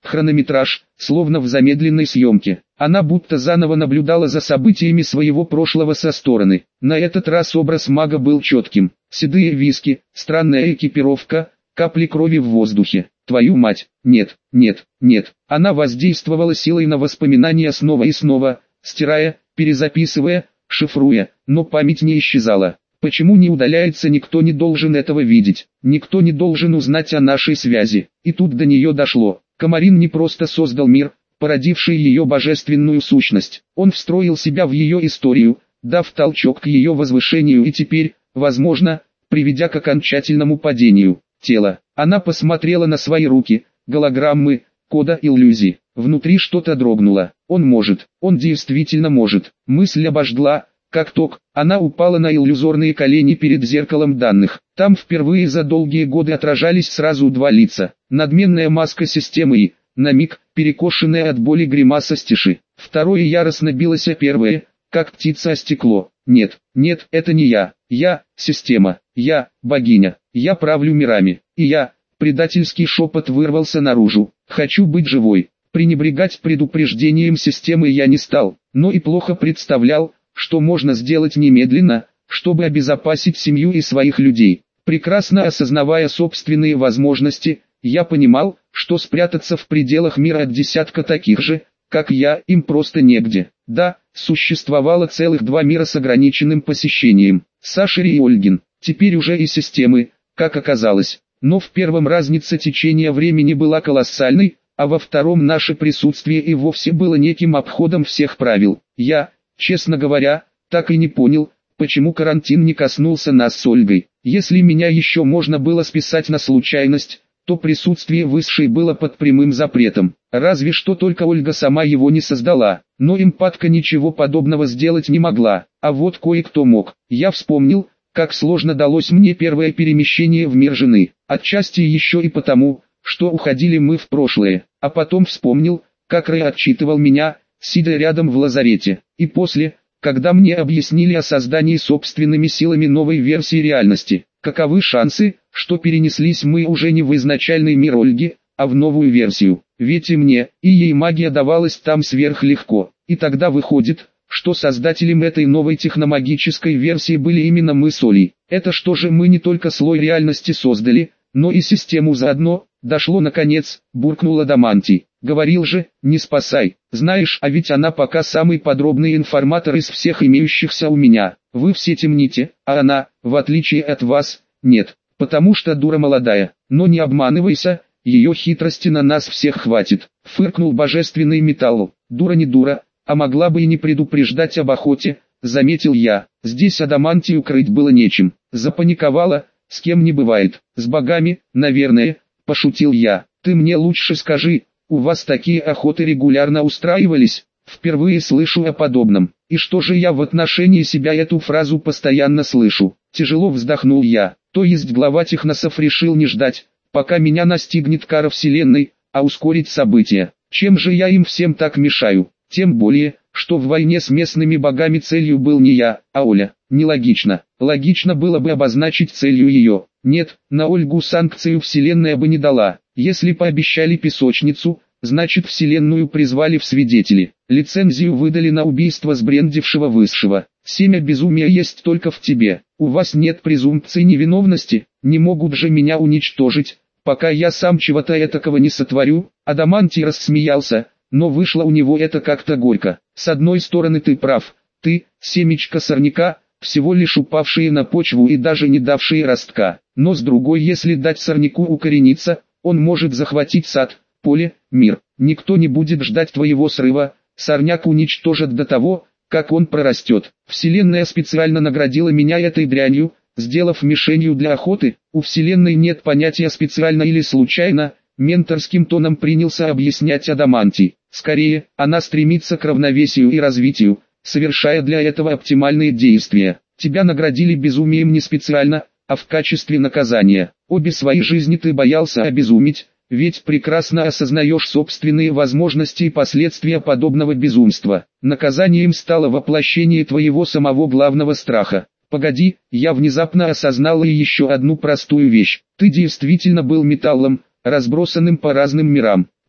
Хронометраж, словно в замедленной съемке. Она будто заново наблюдала за событиями своего прошлого со стороны. На этот раз образ мага был четким. Седые виски, странная экипировка, капли крови в воздухе. Твою мать, нет, нет, нет. Она воздействовала силой на воспоминания снова и снова, стирая, перезаписывая, шифруя, но память не исчезала. Почему не удаляется? Никто не должен этого видеть. Никто не должен узнать о нашей связи. И тут до нее дошло. Комарин не просто создал мир, породивший ее божественную сущность. Он встроил себя в ее историю, дав толчок к ее возвышению и теперь, возможно, приведя к окончательному падению тела. Она посмотрела на свои руки, голограммы, кода иллюзий. Внутри что-то дрогнуло. Он может, он действительно может. Мысль обожгла, как ток. Она упала на иллюзорные колени перед зеркалом данных. Там впервые за долгие годы отражались сразу два лица. Надменная маска системы и, на миг, перекошенная от боли гримаса стиши. Второе яростно билось о первое, как птица о стекло. Нет, нет, это не я. Я – система. Я – богиня. Я правлю мирами. И я – предательский шепот вырвался наружу. Хочу быть живой. Пренебрегать предупреждением системы я не стал, но и плохо представлял, что можно сделать немедленно, чтобы обезопасить семью и своих людей. Прекрасно осознавая собственные возможности, я понимал, что спрятаться в пределах мира от десятка таких же, как я, им просто негде. Да, существовало целых два мира с ограниченным посещением. Сашери и Ольгин, теперь уже и системы, как оказалось. Но в первом разница течения времени была колоссальной, а во втором наше присутствие и вовсе было неким обходом всех правил. Я, честно говоря, так и не понял, почему карантин не коснулся нас с Ольгой. Если меня еще можно было списать на случайность, то присутствие высшей было под прямым запретом. Разве что только Ольга сама его не создала, но эмпатка ничего подобного сделать не могла, а вот кое-кто мог. Я вспомнил, как сложно далось мне первое перемещение в мир жены, отчасти еще и потому, что уходили мы в прошлое, а потом вспомнил, как Рэй отчитывал меня, сидя рядом в лазарете, и после, когда мне объяснили о создании собственными силами новой версии реальности, каковы шансы, что перенеслись мы уже не в изначальный мир Ольги, а в новую версию, ведь и мне, и ей магия давалась там сверхлегко, и тогда выходит, что создателем этой новой техномагической версии были именно мы с Олей. Это что же, мы не только слой реальности создали, но и систему заодно? Дошло наконец, буркнул Адамантий. Говорил же, не спасай. Знаешь, а ведь она пока самый подробный информатор из всех имеющихся у меня. Вы все темните, а она, в отличие от вас, нет. Потому что дура молодая. Но не обманывайся, ее хитрости на нас всех хватит. Фыркнул божественный металл. Дура не дура, а могла бы и не предупреждать об охоте, заметил я. Здесь Адамантию крыть было нечем. Запаниковала, с кем не бывает. С богами, наверное, пошутил я. Ты мне лучше скажи, у вас такие охоты регулярно устраивались? Впервые слышу о подобном. И что же я в отношении себя эту фразу постоянно слышу? Тяжело вздохнул я. То есть глава техносов решил не ждать, пока меня настигнет кара вселенной, а ускорить события. Чем же я им всем так мешаю? Тем более, что в войне с местными богами целью был не я, а Оля. Нелогично. Логично было бы обозначить целью ее. Нет, на Ольгу санкцию вселенная бы не дала. Если пообещали песочницу, значит вселенную призвали в свидетели. Лицензию выдали на убийство сбрендившего высшего. Семя безумия есть только в тебе. У вас нет презумпции невиновности, не могут же меня уничтожить, пока я сам чего-то этакого не сотворю. Адамантий рассмеялся, но вышло у него это как-то горько. С одной стороны ты прав, ты, семечко сорняка, всего лишь упавшие на почву и даже не давшие ростка. Но с другой, если дать сорняку укорениться, он может захватить сад, поле, мир. Никто не будет ждать твоего срыва, сорняк уничтожат до того, как он прорастет. Вселенная специально наградила меня этой дрянью, сделав мишенью для охоты. У Вселенной нет понятия специально или случайно, менторским тоном принялся объяснять Адамантий. Скорее, она стремится к равновесию и развитию, совершая для этого оптимальные действия. Тебя наградили безумием не специально, а в качестве наказания. Обе свои жизни ты боялся обезумить, ведь прекрасно осознаешь собственные возможности и последствия подобного безумства. Наказанием стало воплощение твоего самого главного страха. Погоди, я внезапно осознал и еще одну простую вещь. Ты действительно был металлом, разбросанным по разным мирам.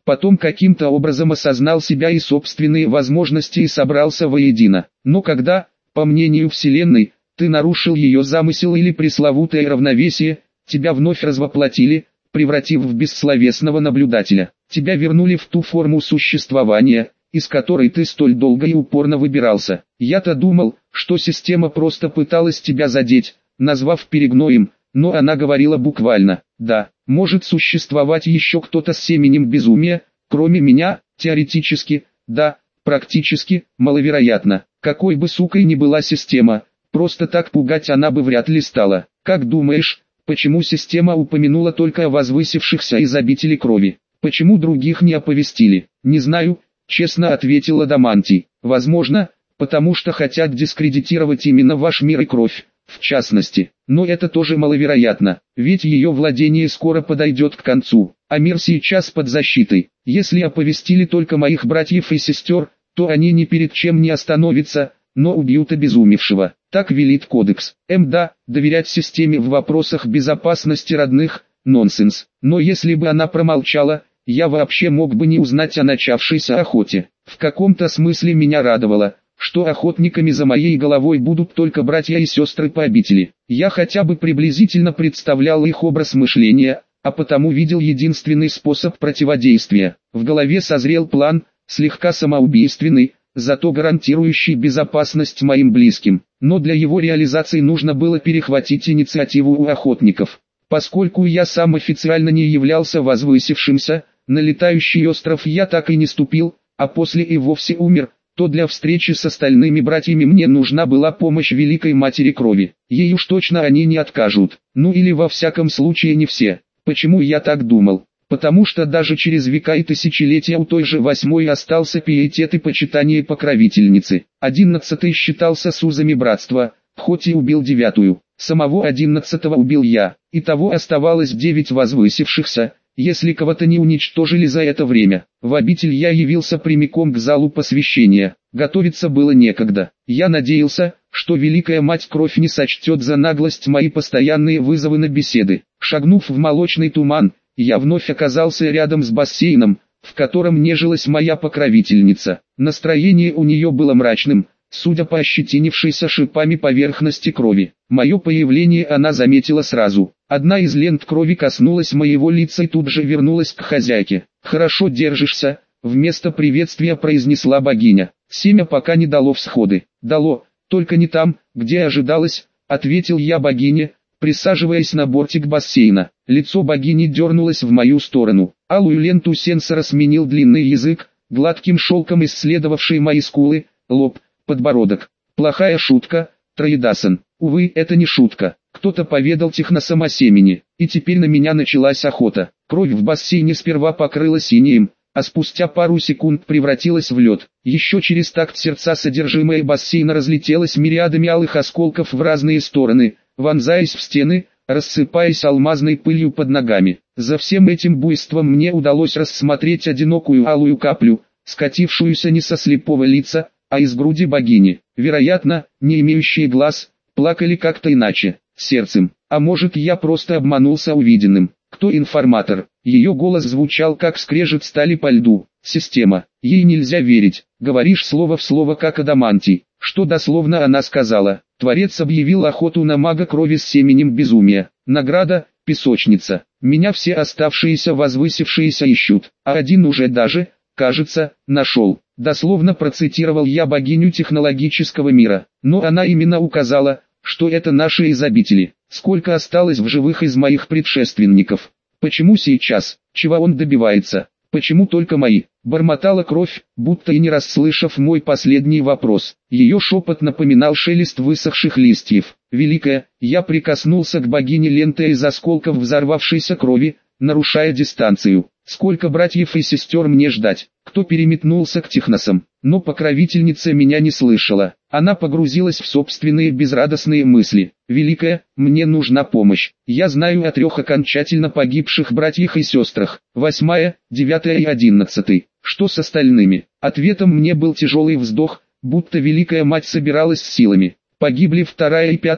Потом каким-то образом осознал себя и собственные возможности и собрался воедино. Но когда, по мнению Вселенной, ты нарушил ее замысел или пресловутое равновесие, тебя вновь развоплотили, превратив в бессловесного наблюдателя. Тебя вернули в ту форму существования, из которой ты столь долго и упорно выбирался. Я-то думал, что система просто пыталась тебя задеть, назвав перегноем, но она говорила буквально: да, может существовать еще кто-то с семенем безумия, кроме меня, теоретически, да, практически, маловероятно. Какой бы сукой ни была система, просто так пугать она бы вряд ли стала. Как думаешь, почему система упомянула только о возвысившихся из обители крови? Почему других не оповестили? Не знаю, честно ответил Адамантий. Возможно, потому что хотят дискредитировать именно ваш мир и кровь, в частности. Но это тоже маловероятно, ведь ее владение скоро подойдет к концу, а мир сейчас под защитой. Если оповестили только моих братьев и сестер, то они ни перед чем не остановятся, но убьют обезумевшего. Так велит кодекс. Мда, доверять системе в вопросах безопасности родных – нонсенс. Но если бы она промолчала, я вообще мог бы не узнать о начавшейся охоте. В каком-то смысле меня радовало, что охотниками за моей головой будут только братья и сестры по обители. Я хотя бы приблизительно представлял их образ мышления, а потому видел единственный способ противодействия. В голове созрел план, слегка самоубийственный, зато гарантирующий безопасность моим близким. Но для его реализации нужно было перехватить инициативу у охотников. Поскольку я сам официально не являлся возвысившимся, на летающий остров я так и не ступил, а после и вовсе умер, то для встречи с остальными братьями мне нужна была помощь Великой Матери Крови. Ей уж точно они не откажут, ну или во всяком случае не все. Почему я так думал? Потому что даже через века и тысячелетия у той же восьмой остался пиетет и почитание покровительницы. Одиннадцатый считался с узами братства, хоть и убил девятую. Самого одиннадцатого убил я, итого оставалось девять возвысившихся, если кого-то не уничтожили за это время. В обитель я явился прямиком к залу посвящения. Готовиться было некогда. Я надеялся, что Великая Мать Кровь не сочтет за наглость мои постоянные вызовы на беседы. Шагнув в молочный туман, я вновь оказался рядом с бассейном, в котором нежилась моя покровительница. Настроение у нее было мрачным, судя по ощетинившейся шипами поверхности крови. Мое появление она заметила сразу. Одна из лент крови коснулась моего лица и тут же вернулась к хозяйке. «Хорошо держишься», — вместо приветствия произнесла богиня. «Семя пока не дало всходы». «Дало, только не там, где ожидалось», — ответил я богине, присаживаясь на бортик бассейна. Лицо богини дернулось в мою сторону. Алую ленту сенсора сменил длинный язык, гладким шелком исследовавший мои скулы, лоб, подбородок. Плохая шутка, Троедасан. Увы, это не шутка. Кто-то поведал техносам о семени, и теперь на меня началась охота. Кровь в бассейне сперва покрылась инеем, а спустя пару секунд превратилась в лед. Еще через такт сердца содержимое бассейна разлетелось мириадами алых осколков в разные стороны, вонзаясь в стены, рассыпаясь алмазной пылью под ногами. За всем этим буйством мне удалось рассмотреть одинокую алую каплю, скатившуюся не со слепого лица, а из груди богини. Вероятно, не имеющие глаз, плакали как-то иначе, сердцем. А может, я просто обманулся увиденным. Кто информатор? Ее голос звучал как скрежет стали по льду. Система. Ей нельзя верить. Говоришь слово в слово как Адамантий. Что дословно она сказала? Творец объявил охоту на мага крови с семенем безумия. Награда – песочница. Меня все оставшиеся возвысившиеся ищут. А один уже даже, кажется, нашел. Дословно процитировал я богиню технологического мира. Но она именно указала, что это наши из обители. Сколько осталось в живых из моих предшественников? Почему сейчас? Чего он добивается? Почему только мои? Бормотала кровь, будто и не расслышав мой последний вопрос. Ее шепот напоминал шелест высохших листьев. Великая, я прикоснулся к богине лентой из осколков взорвавшейся крови, нарушая дистанцию. Сколько братьев и сестер мне ждать? Кто переметнулся к техносам? Но покровительница меня не слышала. Она погрузилась в собственные безрадостные мысли. Великая, мне нужна помощь. Я знаю о трех окончательно погибших братьях и сестрах. Восьмая, девятая и одиннадцатый. Что с остальными? Ответом мне был тяжелый вздох, будто Великая Мать собиралась с силами. Погибли вторая и пятый,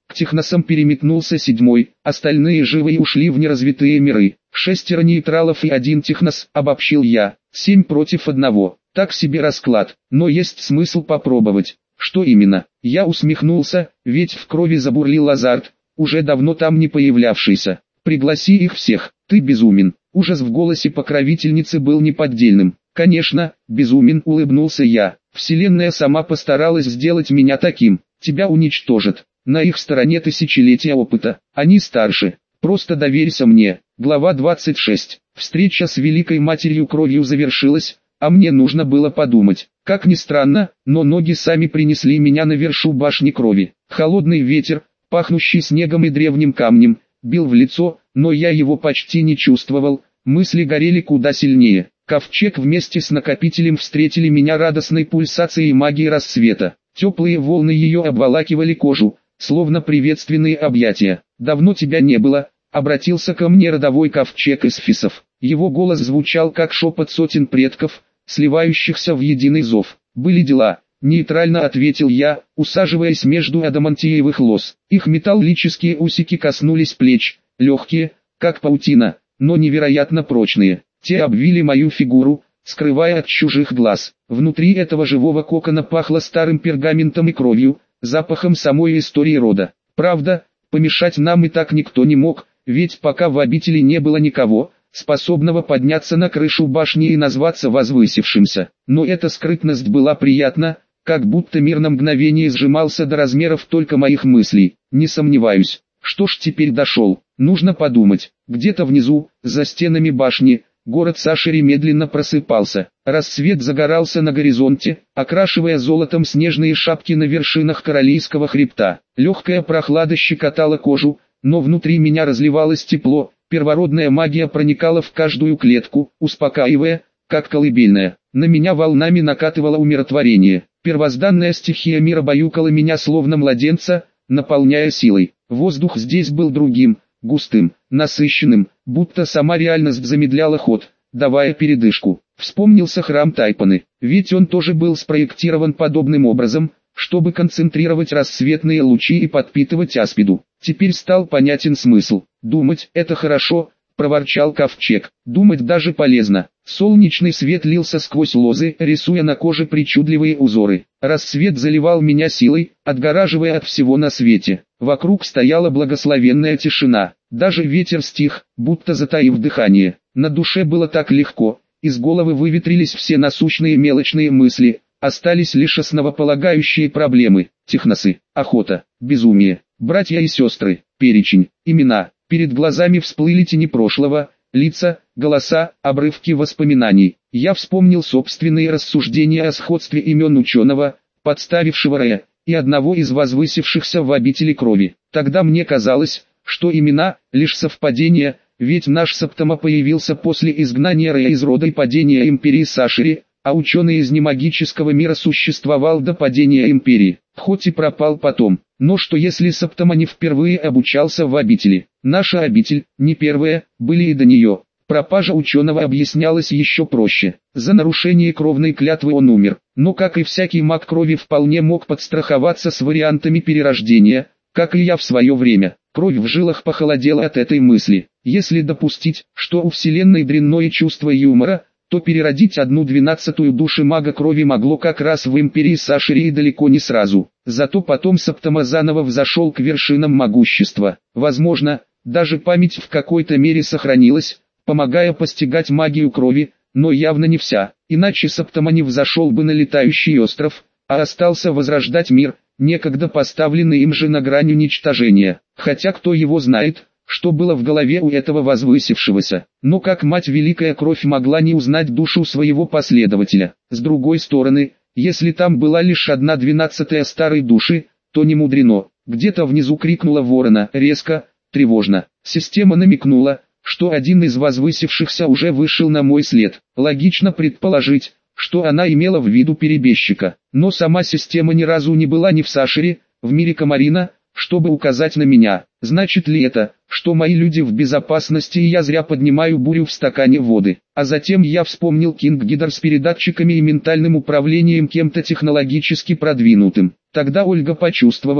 К техносам переметнулся седьмой, остальные живые ушли в неразвитые миры. Шестеро нейтралов и один технос, обобщил я. Семь против одного. Так себе расклад, но есть смысл попробовать. Что именно? Я усмехнулся, ведь в крови забурлил азарт, уже давно там не появлявшийся. Пригласи их всех, ты безумен. Ужас в голосе покровительницы был неподдельным. Конечно, безумен, улыбнулся я. Вселенная сама постаралась сделать меня таким. Тебя уничтожат. На их стороне тысячелетия опыта. Они старше. Просто доверься мне. Глава двадцать шесть. Встреча с Великой Матерью Кровью завершилась, а мне нужно было подумать. Как ни странно, но ноги сами принесли меня на вершу башни Крови. Холодный ветер, пахнущий снегом и древним камнем, бил в лицо, но я его почти не чувствовал, мысли горели куда сильнее. Ковчег вместе с накопителем встретили меня радостной пульсацией магии рассвета. Теплые волны ее обволакивали кожу, словно приветственные объятия. «Давно тебя не было», — обратился ко мне родовой ковчег из фисов. Его голос звучал как шепот сотен предков, сливающихся в единый зов. «Были дела», — нейтрально ответил я, усаживаясь между адамантиевых лоз. Их металлические усики коснулись плеч, легкие, как паутина, но невероятно прочные. Те обвили мою фигуру, скрывая от чужих глаз. Внутри этого живого кокона пахло старым пергаментом и кровью, запахом самой истории рода. Правда, помешать нам и так никто не мог, ведь пока в обители не было никого, способного подняться на крышу башни и назваться возвысившимся. Но эта скрытность была приятна, как будто мир на мгновение сжимался до размеров только моих мыслей. Не сомневаюсь. Что ж, теперь дошел. Нужно подумать. Где-то внизу, за стенами башни, город Сашери медленно просыпался. Рассвет загорался на горизонте, окрашивая золотом снежные шапки на вершинах Королийского хребта. Легкая прохлада щекотала кожу, но внутри меня разливалось тепло, первородная магия проникала в каждую клетку, успокаивая, как колыбельная. На меня волнами накатывало умиротворение. Первозданная стихия мира баюкала меня словно младенца, наполняя силой. Воздух здесь был другим, густым, насыщенным, будто сама реальность замедляла ход, давая передышку. Вспомнился храм Тайпаны, ведь он тоже был спроектирован подобным образом, чтобы концентрировать рассветные лучи и подпитывать аспиду. Теперь стал понятен смысл. «Думать — это хорошо», — проворчал ковчег. «Думать даже полезно». Солнечный свет лился сквозь лозы, рисуя на коже причудливые узоры. Рассвет заливал меня силой, отгораживая от всего на свете. Вокруг стояла благословенная тишина. Даже ветер стих, будто затаив дыхание. На душе было так легко, из головы выветрились все насущные мелочные мысли, остались лишь основополагающие проблемы. Техносы, охота, безумие, братья и сестры, перечень, имена. Перед глазами всплыли тени прошлого, лица, голоса, обрывки воспоминаний. Я вспомнил собственные рассуждения о сходстве имен ученого, подставившего Рея, и одного из возвысившихся в обители крови. Тогда мне казалось, что имена — лишь совпадение, ведь наш Септома появился после изгнания Рея из рода и падения империи Сашери, а ученый из немагического мира существовал до падения империи, хоть и пропал потом. Но что если Септома не впервые обучался в обители? Наша обитель, не первая, были и до нее. Пропажа ученого объяснялась еще проще. За нарушение кровной клятвы он умер. Но как и всякий маг крови вполне мог подстраховаться с вариантами перерождения, как и я в свое время. Кровь в жилах похолодела от этой мысли. Если допустить, что у Вселенной дрянное чувство юмора, то переродить одну двенадцатую души мага крови могло как раз в империи Сашери и далеко не сразу. Зато потом Септома заново взошел к вершинам могущества. Возможно, даже память в какой-то мере сохранилась, помогая постигать магию крови, но явно не вся. Иначе Септома не взошел бы на летающий остров, а остался возрождать мир, некогда поставленный им же на грань уничтожения. Хотя кто его знает, что было в голове у этого возвысившегося. Но как мать Великая Кровь могла не узнать душу своего последователя? С другой стороны, если там была лишь одна двенадцатая старой души, то не мудрено. Где-то внизу крикнула ворона, резко, тревожно. Система намекнула, что один из возвысившихся уже вышел на мой след. Логично предположить, что она имела в виду перебежчика. Но сама система ни разу не была ни в Сашере, в мире Камарина, чтобы указать на меня. Значит ли это, что мои люди в безопасности и я зря поднимаю бурю в стакане воды? А затем я вспомнил Кинг Гидр с передатчиками и ментальным управлением кем-то технологически продвинутым. Тогда Ольга почувствовала,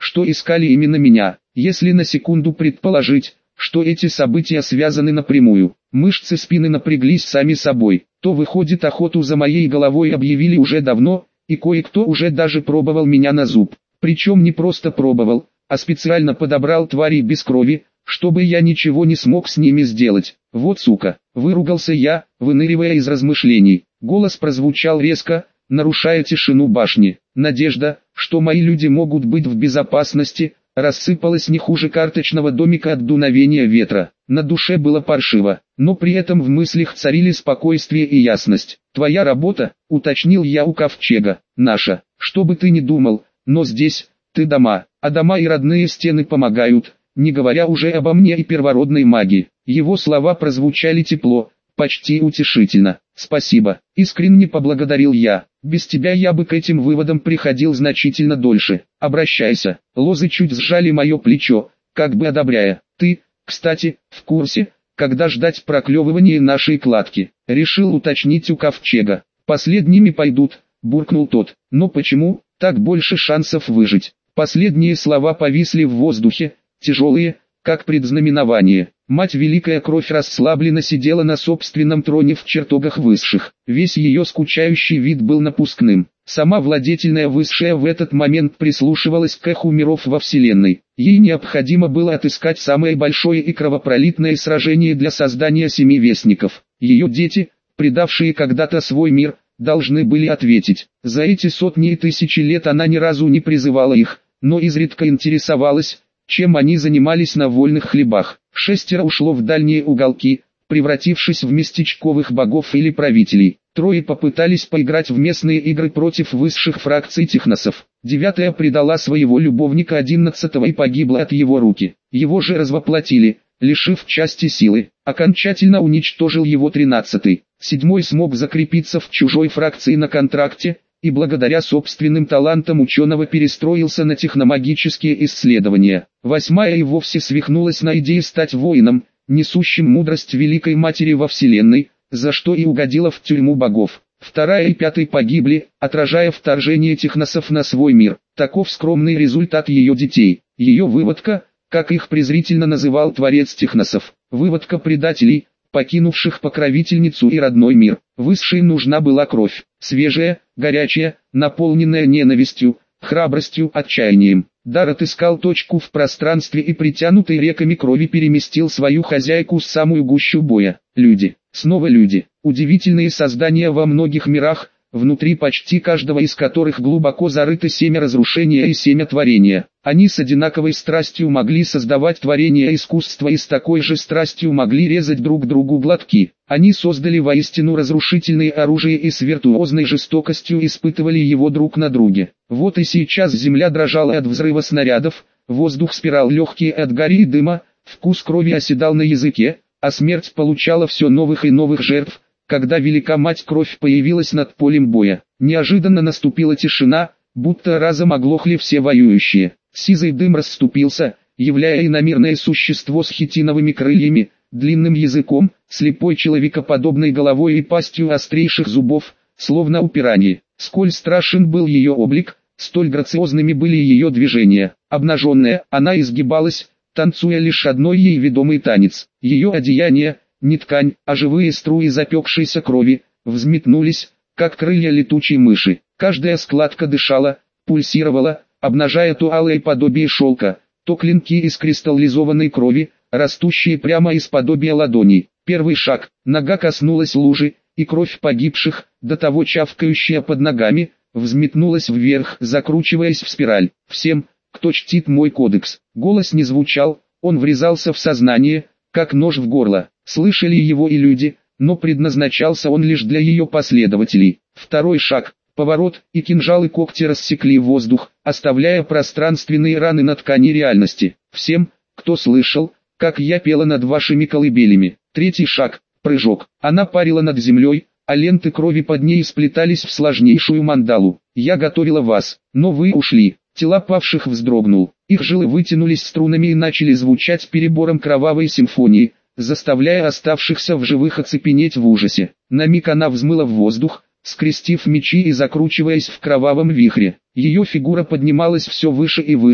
что искали именно меня. Если на секунду предположить, что эти события связаны напрямую, мышцы спины напряглись сами собой, то выходит, охоту за моей головой объявили уже давно, и кое-кто уже даже пробовал меня на зуб. Причем не просто пробовал, а специально подобрал тварей без крови, чтобы я ничего не смог с ними сделать. Вот сука, выругался я, выныривая из размышлений. Голос прозвучал резко, нарушая тишину башни. Надежда, что мои люди могут быть в безопасности, рассыпалась не хуже карточного домика от дуновения ветра. На душе было паршиво, но при этом в мыслях царили спокойствие и ясность. «Твоя работа», — уточнил я у Ковчега, — «наша, что бы ты ни думал, но здесь, ты дома, а дома и родные стены помогают, не говоря уже обо мне и первородной магии». Его слова прозвучали тепло, почти утешительно. «Спасибо», — искренне поблагодарил я. «Без тебя я бы к этим выводам приходил значительно дольше. Обращайся». Лозы чуть сжали мое плечо, как бы одобряя. «Ты, кстати, в курсе, когда ждать проклевывания нашей кладки?» Решил уточнить у Ковчега. «Последними пойдут», — буркнул тот. «Но почему? Так больше шансов выжить». Последние слова повисли в воздухе, тяжелые, как предзнаменование. Мать Великая Кровь расслабленно сидела на собственном троне в чертогах высших. Весь ее скучающий вид был напускным. Сама владетельная высшая в этот момент прислушивалась к эху миров во Вселенной. Ей необходимо было отыскать самое большое и кровопролитное сражение для создания семи вестников. Ее дети, предавшие когда-то свой мир, должны были ответить. За эти сотни и тысячи лет она ни разу не призывала их, но изредка интересовалась, чем они занимались на вольных хлебах. Шестеро ушло в дальние уголки, превратившись в местечковых богов или правителей. Трое попытались поиграть в местные игры против высших фракций техносов. Девятая предала своего любовника одиннадцатого и погибла от его руки. Его же развоплотили, лишив части силы. Окончательно уничтожил его тринадцатый. Седьмой смог закрепиться в чужой фракции на контракте, и благодаря собственным талантам ученого перестроился на техномагические исследования. Восьмая и вовсе свихнулась на идее стать воином, несущим мудрость Великой Матери во Вселенной, за что и угодила в тюрьму богов. Вторая и пятый погибли, отражая вторжение техносов на свой мир. Таков скромный результат ее детей. Ее выводка, как их презрительно называл творец техносов, выводка предателей, покинувших покровительницу и родной мир. Высшей нужна была кровь, свежая, горячая, наполненная ненавистью, храбростью, отчаянием. Дар отыскал точку в пространстве и притянутый реками крови переместил свою хозяйку в самую гущу боя. Люди, снова люди, удивительные создания во многих мирах, внутри почти каждого из которых глубоко зарыты семя разрушения и семя творения. Они с одинаковой страстью могли создавать творение искусства и с такой же страстью могли резать друг другу глотки. Они создали воистину разрушительное оружие и с виртуозной жестокостью испытывали его друг на друге. Вот и сейчас земля дрожала от взрыва снарядов, воздух спирал легкий от гари и дыма, вкус крови оседал на языке, а смерть получала все новых и новых жертв. Когда Велика Мать Кровь появилась над полем боя, неожиданно наступила тишина, будто разом оглохли все воюющие. Сизый дым расступился, являя иномирное существо с хитиновыми крыльями, длинным языком, слепой человекоподобной головой и пастью острейших зубов, словно у пираньи. Сколь страшен был ее облик, столь грациозными были ее движения. Обнаженная, она изгибалась, танцуя лишь одной ей ведомый танец. Ее одеяние, не ткань, а живые струи запекшейся крови, взметнулись, как крылья летучей мыши. Каждая складка дышала, пульсировала, обнажая то алое подобие шелка, то клинки из кристаллизованной крови, растущие прямо из подобия ладоней. Первый шаг, нога коснулась лужи, и кровь погибших, до того чавкающая под ногами, взметнулась вверх, закручиваясь в спираль. Всем, кто чтит мой кодекс. Голос не звучал, он врезался в сознание, как нож в горло. Слышали его и люди, но предназначался он лишь для ее последователей. Второй шаг, поворот, и кинжалы когти рассекли воздух, оставляя пространственные раны на ткани реальности. Всем, кто слышал, как я пела над вашими колыбелями. Третий шаг, прыжок. Она парила над землей, а ленты крови под ней сплетались в сложнейшую мандалу. Я готовила вас, но вы ушли. Тела павших вздрогнул. Их жилы вытянулись струнами и начали звучать перебором кровавой симфонии, заставляя оставшихся в живых оцепенеть в ужасе. На миг она взмыла в воздух, скрестив мечи и закручиваясь в кровавом вихре. Ее фигура поднималась все выше и выше,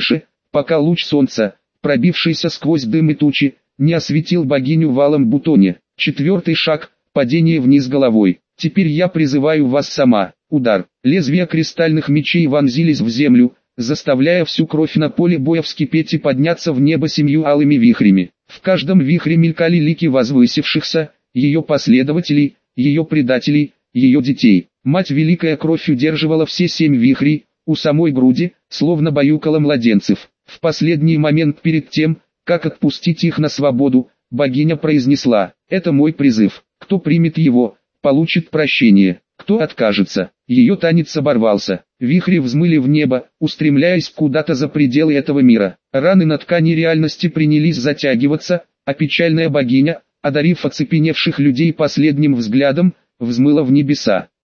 пока луч солнца, пробившийся сквозь дым и тучи, не осветил богиню в алом бутоне. Четвертый шаг – падение вниз головой. Теперь я призываю вас сама. Удар. Лезвия кристальных мечей вонзились в землю, заставляя всю кровь на поле боя вскипеть и подняться в небо семью алыми вихрями. В каждом вихре мелькали лики возвысившихся, ее последователей, ее предателей, ее детей. Мать Великая Кровь удерживала все семь вихрей, у самой груди, словно баюкала младенцев. В последний момент перед тем, как отпустить их на свободу, богиня произнесла: «Это мой призыв. Кто примет его, получит прощение. Кто откажется». Ее танец оборвался. Вихри взмыли в небо, устремляясь куда-то за пределы этого мира. Раны на ткани реальности принялись затягиваться, а печальная богиня, одарив оцепеневших людей последним взглядом, взмыла в небеса.